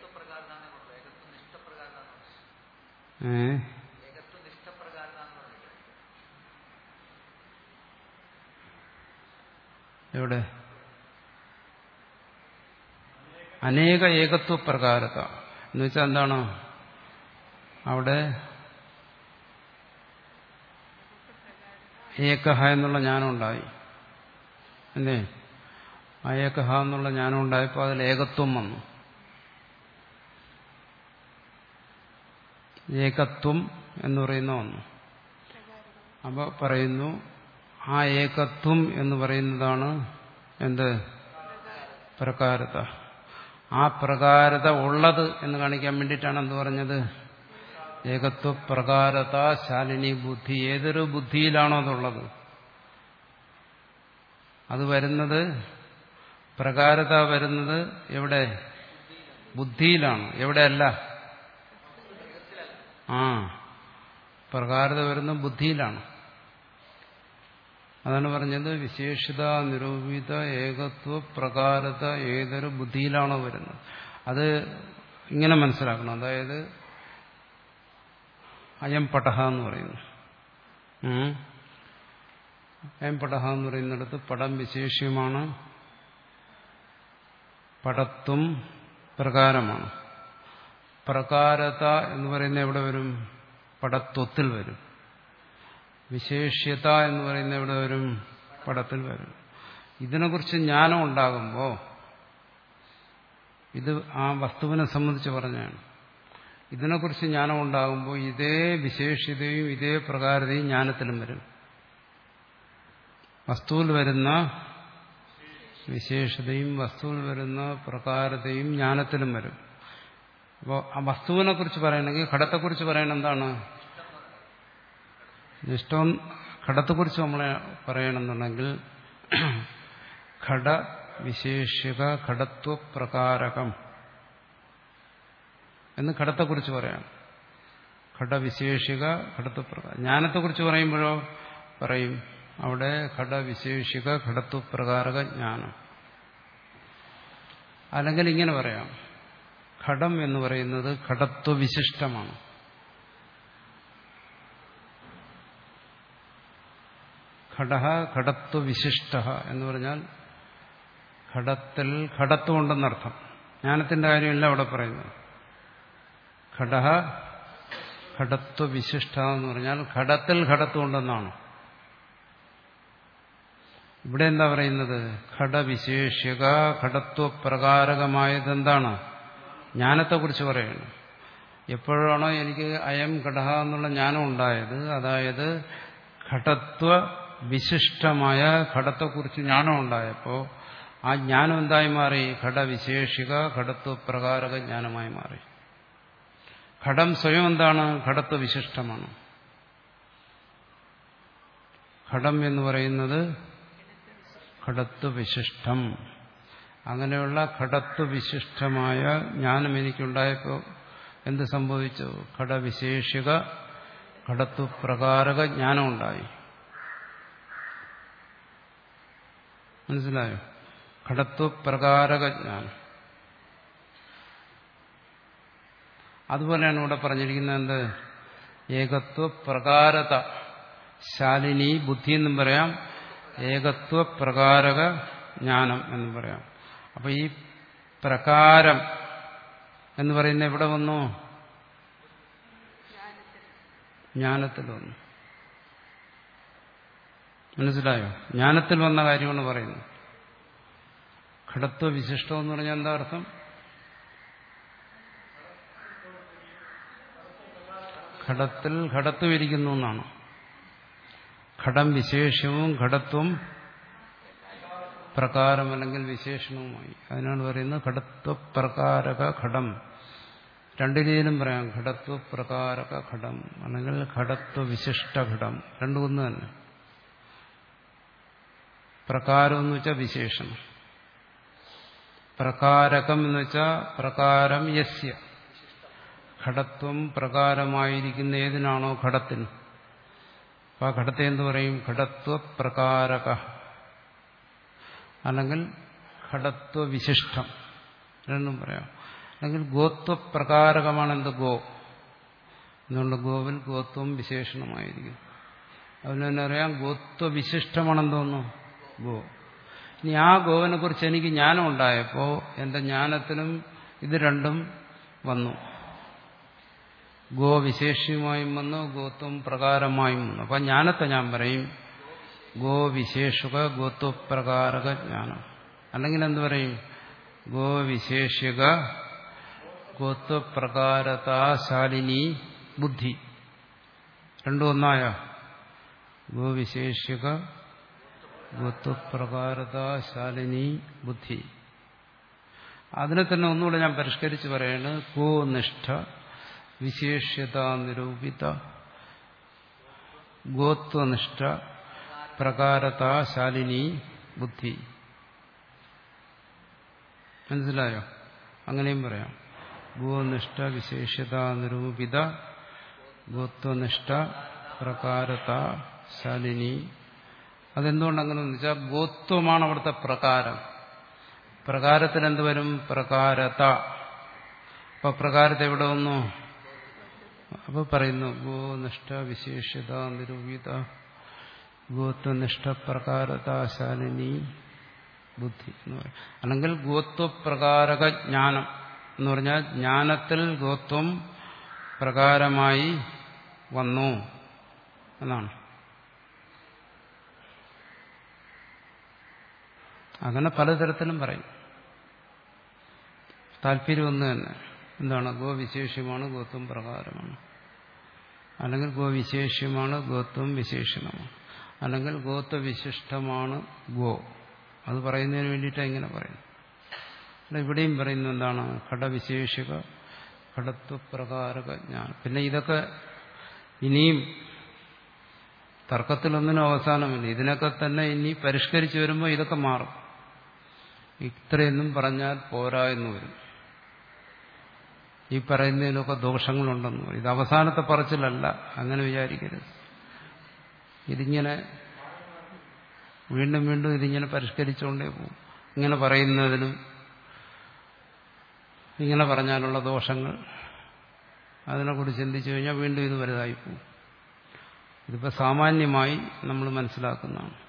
ഏ എവിടെ? അനേക ഏകത്വ പ്രകാരത എന്ന് വെച്ചാൽ എന്താണ്? അവിടെ ഏകഹ എന്നുള്ള ജ്ഞാനമുണ്ടായി അല്ലേ? ആ ഏകഹ എന്നുള്ള ജ്ഞാനം ഉണ്ടായപ്പോൾ അതിൽ ഏകത്വം വന്നു. ഏകത്വം എന്ന് പറയുന്ന വന്നു. അപ്പൊ പറയുന്നു ആ ഏകത്വം എന്ന് പറയുന്നതാണ് എന്ത്? പ്രകാരത. ആ പ്രകാരത ഉള്ളത് എന്ന് കാണിക്കാൻ വേണ്ടിയിട്ടാണ് എന്ത് പറഞ്ഞത്? ഏകത്വ പ്രകാരത ശാലിനി ബുദ്ധി. ഏതൊരു ബുദ്ധിയിലാണോ അതുള്ളത്, അത് വരുന്നത്, പ്രകാരത വരുന്നത് എവിടെ? ബുദ്ധിയിലാണ്. എവിടെയല്ല? ആ പ്രകാരത വരുന്നത് ബുദ്ധിയിലാണ്. അതാണ് പറഞ്ഞത് വിശേഷിത നിരൂപിത ഏകത്വ പ്രകാരത ഏതൊരു ബുദ്ധിയിലാണോ വരുന്നത്. അത് ഇങ്ങനെ മനസ്സിലാക്കണം. അതായത് അയം പടഹ എന്ന് പറയുന്നു. അയം പടഹ എന്ന് പറയുന്നിടത്ത് പടം വിശേഷ്യമാണ്, പടത്വം പ്രകാരമാണ്. പ്രകാരത എന്ന് പറയുന്ന എവിടെ വരും? പടത്വത്തിൽ വരും. വിശേഷ്യത എന്ന് പറയുന്ന എവിടെ വരും? പടത്തിൽ വരും. ഇതിനെക്കുറിച്ച് ജ്ഞാനം ഉണ്ടാകുമ്പോൾ, ഇത് ആ വസ്തുവിനെ സംബന്ധിച്ച് പറഞ്ഞാണ്, ഇതിനെക്കുറിച്ച് ജ്ഞാനം ഉണ്ടാകുമ്പോൾ ഇതേ വിശേഷ്യതയും ഇതേ പ്രകാരതയും ജ്ഞാനത്തിലും വരും. വസ്തുവിൽ വരുന്ന വിശേഷതയും വസ്തുവിൽ വരുന്ന പ്രകാരതയും ജ്ഞാനത്തിലും വരും. അപ്പോൾ ആ വസ്തുവിനെ കുറിച്ച് പറയണമെങ്കിൽ ഘടത്തെക്കുറിച്ച് പറയണം എന്താണ്? ഇഷ്ടം ഘടത്തെക്കുറിച്ച് നമ്മളെ പറയണമെന്നുണ്ടെങ്കിൽ ഘട വിശേഷിക ഘടത്വ പ്രകാരകം എന്ന് ഘടത്തെക്കുറിച്ച് പറയാം. ഘടവിശേഷിക ഘടത്വപ്രകാരം. ജ്ഞാനത്തെക്കുറിച്ച് പറയുമ്പോഴോ പറയും അവിടെ ഘടവിശേഷിക ഘടത്വപ്രകാരക ജ്ഞാനം. അല്ലെങ്കിൽ ഇങ്ങനെ പറയാം, ഘടം എന്ന് പറയുന്നത് ഘടത്വവിശിഷ്ടമാണ്. ഘട ഘടത്വവിശിഷ്ട എന്ന് പറഞ്ഞാൽ ഘടത്തിൽ ഘടത്വം ഉണ്ടെന്നർത്ഥം. ജ്ഞാനത്തിന്റെ കാര്യമല്ല അവിടെ പറയുന്നത്. ഘട ഘടത്വവിശിഷ്ട എന്ന് പറഞ്ഞാൽ ഘടത്തിൽ ഘടത്വം ഉണ്ടെന്നാണ്. ഇവിടെ എന്താ പറയുന്നത്? ഘടവിശേഷിക ഘടത്വപ്രകാരകമായത് എന്താണ്? ജ്ഞാനത്തെക്കുറിച്ച് പറയുന്നു. എപ്പോഴാണോ എനിക്ക് അയം ഘട എന്നുള്ള ജ്ഞാനം ഉണ്ടായത്, അതായത് ഘടത്വ വിശിഷ്ടമായ ഘടത്തെക്കുറിച്ച് ജ്ഞാനം ഉണ്ടായപ്പോൾ ആ ജ്ഞാനം എന്തായി മാറി? ഘടവിശേഷിക ഘടത്വപ്രകാരക ജ്ഞാനമായി മാറി. ഘടം സ്വയം എന്താണ്? ഘടത്വവിശിഷ്ടമാണ്. ഘടം എന്ന് പറയുന്നത് ഘടത്വവിശിഷ്ടം. അങ്ങനെയുള്ള ഘടത്വവിശിഷ്ടമായ ജ്ഞാനം എനിക്കുണ്ടായപ്പോൾ എന്ത് സംഭവിച്ചു? ഘടവിശേഷിക ഘടത്വപ്രകാരക ജ്ഞാനം ഉണ്ടായി. മനസ്സിലായോ? ഘടത്വപ്രകാരക ജ്ഞാനം. അതുപോലെയാണ് ഇവിടെ പറഞ്ഞിരിക്കുന്നത് എന്ത്? ഏകത്വപ്രകാരത ശാലിനി ബുദ്ധി എന്നും പറയാം, ഏകത്വപ്രകാരക ജ്ഞാനം എന്നും പറയാം. അപ്പൊ ഈ പ്രകാരം എന്ന് പറയുന്ന എവിടെ വന്നു? ജ്ഞാനത്തിൽ വന്നു. മനസ്സിലായോ? ജ്ഞാനത്തിൽ വന്ന കാര്യമാണ് പറയുന്നത്. ഘടത്വവിശിഷ്ടം എന്ന് പറഞ്ഞാൽ എന്താ അർത്ഥം? ഘടത്തിൽ ഘടത്വം ഇരിക്കുന്നു എന്നാണ്. ഘടം വിശേഷവും ഘടത്വം പ്രകാരം അല്ലെങ്കിൽ വിശേഷണവുമായി. അതിനാണ് പറയുന്നത് ഘടത്വപ്രകാരക ഘടം. രണ്ടു രീതിയിലും പറയാം. ഘടത്വപ്രകാരക ഘടം അല്ലെങ്കിൽ ഘടത്വവിശിഷ്ട ഘടം. രണ്ടും ഒന്ന് തന്നെ. പ്രകാരം എന്ന് വെച്ചാൽ വിശേഷണം, പ്രകാരകം എന്ന് വെച്ചാൽ പ്രകാരം യസ്യ. ഘടത്വം പ്രകാരമായിരിക്കുന്ന ഏതിനാണോ? ഘടത്തിന്. അപ്പൊ ആ ഘടത്തെ എന്ത് പറയും? ഘടത്വപ്രകാരക അല്ലെങ്കിൽ ഘടത്വവിശിഷ്ടം രണ്ടും പറയാം. അല്ലെങ്കിൽ ഗോത്വപ്രകാരകമാണ് എന്ത്? ഗോ. എന്തുകൊണ്ട്? ഗോവിൽ ഗോത്വം വിശേഷണമായിരിക്കും. അതിന് തന്നെ അറിയാം ഗോത്വവിശിഷ്ടമാണെന്തോന്നു? ഗോ. ഇനി ആ ഗോവിനെ കുറിച്ച് എനിക്ക് ജ്ഞാനം ഉണ്ടായപ്പോൾ എന്റെ ജ്ഞാനത്തിലും ഇത് രണ്ടും വന്നു. ഗോ വിശേഷ്യമായും വന്നു, ഗോത്വം പ്രകാരമായും വന്നു. അപ്പൊ ജ്ഞാനത്തെ ഞാൻ പറയും ഗോ വിശേഷക ഗോത്വപ്രകാരക ജ്ഞാനം. അല്ലെങ്കിൽ എന്ത് പറയും? ഗോ വിശേഷിക ഗോത്വപ്രകാരതാശാലിനി ബുദ്ധി. രണ്ടും ഒന്നായ ഗോ വിശേഷിക ഗോത്വപ്രകാരതാശാലിനി ബുദ്ധി. അതിനെ തന്നെ ഒന്നുകൂടെ ഞാൻ പരിഷ്കരിച്ച് പറയാണ്. ഗോ നിഷ്ഠ വിശേഷ്യത നിരൂപിത ഗോത്വനിഷ്ഠ പ്രകാരതാശാലിനി ബുദ്ധി. മനസ്സിലായോ? അങ്ങനെയും പറയാം. ഗോനിഷ്ഠ വിശേഷ്യത നിരൂപിത ഗോത്വനിഷ്ഠ പ്രകാരതാശാലിനി. അതെന്തുകൊണ്ടങ്ങനെന്ന് വെച്ചാൽ ഗോത്വമാണ് അവിടുത്തെ പ്രകാരം. പ്രകാരത്തിൽ എന്ത് വരും? പ്രകാരത. അപ്പൊ പ്രകാരത്തെ എവിടെ വന്നു? അപ്പോൾ പറയുന്നു ഗോനിഷ്ഠ വിശേഷ്യത നിരൂപിത ഗോത്വനിഷ്ഠ പ്രകാരതാശാലിനി ബുദ്ധി എന്ന് പറയും. അല്ലെങ്കിൽ ഗോത്വപ്രകാരക ജ്ഞാനം എന്ന് പറഞ്ഞാൽ ജ്ഞാനത്തിൽ ഗോത്വം പ്രകാരമായി വന്നു എന്നാണ്. അങ്ങനെ പലതരത്തിലും പറയും. താല്പര്യം ഒന്ന് തന്നെ. എന്താണ്? ഗോവിശേഷ്യമാണ്, ഗോത്വം പ്രകാരമാണ്. അല്ലെങ്കിൽ ഗോവിശേഷ്യമാണ്, ഗോത്വം വിശേഷണമാണ്. അല്ലെങ്കിൽ ഗോത്വവിശിഷ്ടമാണ് ഗോ. അത് പറയുന്നതിന് വേണ്ടിയിട്ടാണ് ഇങ്ങനെ പറയുന്നത്. അല്ല, ഇവിടെയും പറയുന്നത് എന്താണ്? ഘടവിശേഷിക ഘടത്വപ്രകാരക ജ്ഞാനം. പിന്നെ ഇതൊക്കെ ഇനിയും തർക്കത്തിലൊന്നിനും അവസാനമില്ല. ഇതിനൊക്കെ തന്നെ ഇനി പരിഷ്കരിച്ചു വരുമ്പോൾ ഇതൊക്കെ മാറും. ഇത്രയൊന്നും പറഞ്ഞാൽ പോരാ എന്ന് വരും. ഈ പറയുന്നതിലൊക്കെ ദോഷങ്ങളുണ്ടെന്ന് പറയും. ഇത് അവസാനത്തെ പറച്ചിലല്ല, അങ്ങനെ വിചാരിക്കരുത്. ഇതിങ്ങനെ വീണ്ടും വീണ്ടും ഇതിങ്ങനെ പരിഷ്കരിച്ചുകൊണ്ടേ പോകും. ഇങ്ങനെ പറയുന്നതിനും ഇങ്ങനെ പറഞ്ഞാലുള്ള ദോഷങ്ങൾ അതിനെക്കുറിച്ച് ചിന്തിച്ചു കഴിഞ്ഞാൽ വീണ്ടും ഇത് വലുതായി പോകും. ഇതിപ്പോൾ സാമാന്യമായി നമ്മൾ മനസ്സിലാക്കുന്നതാണ്.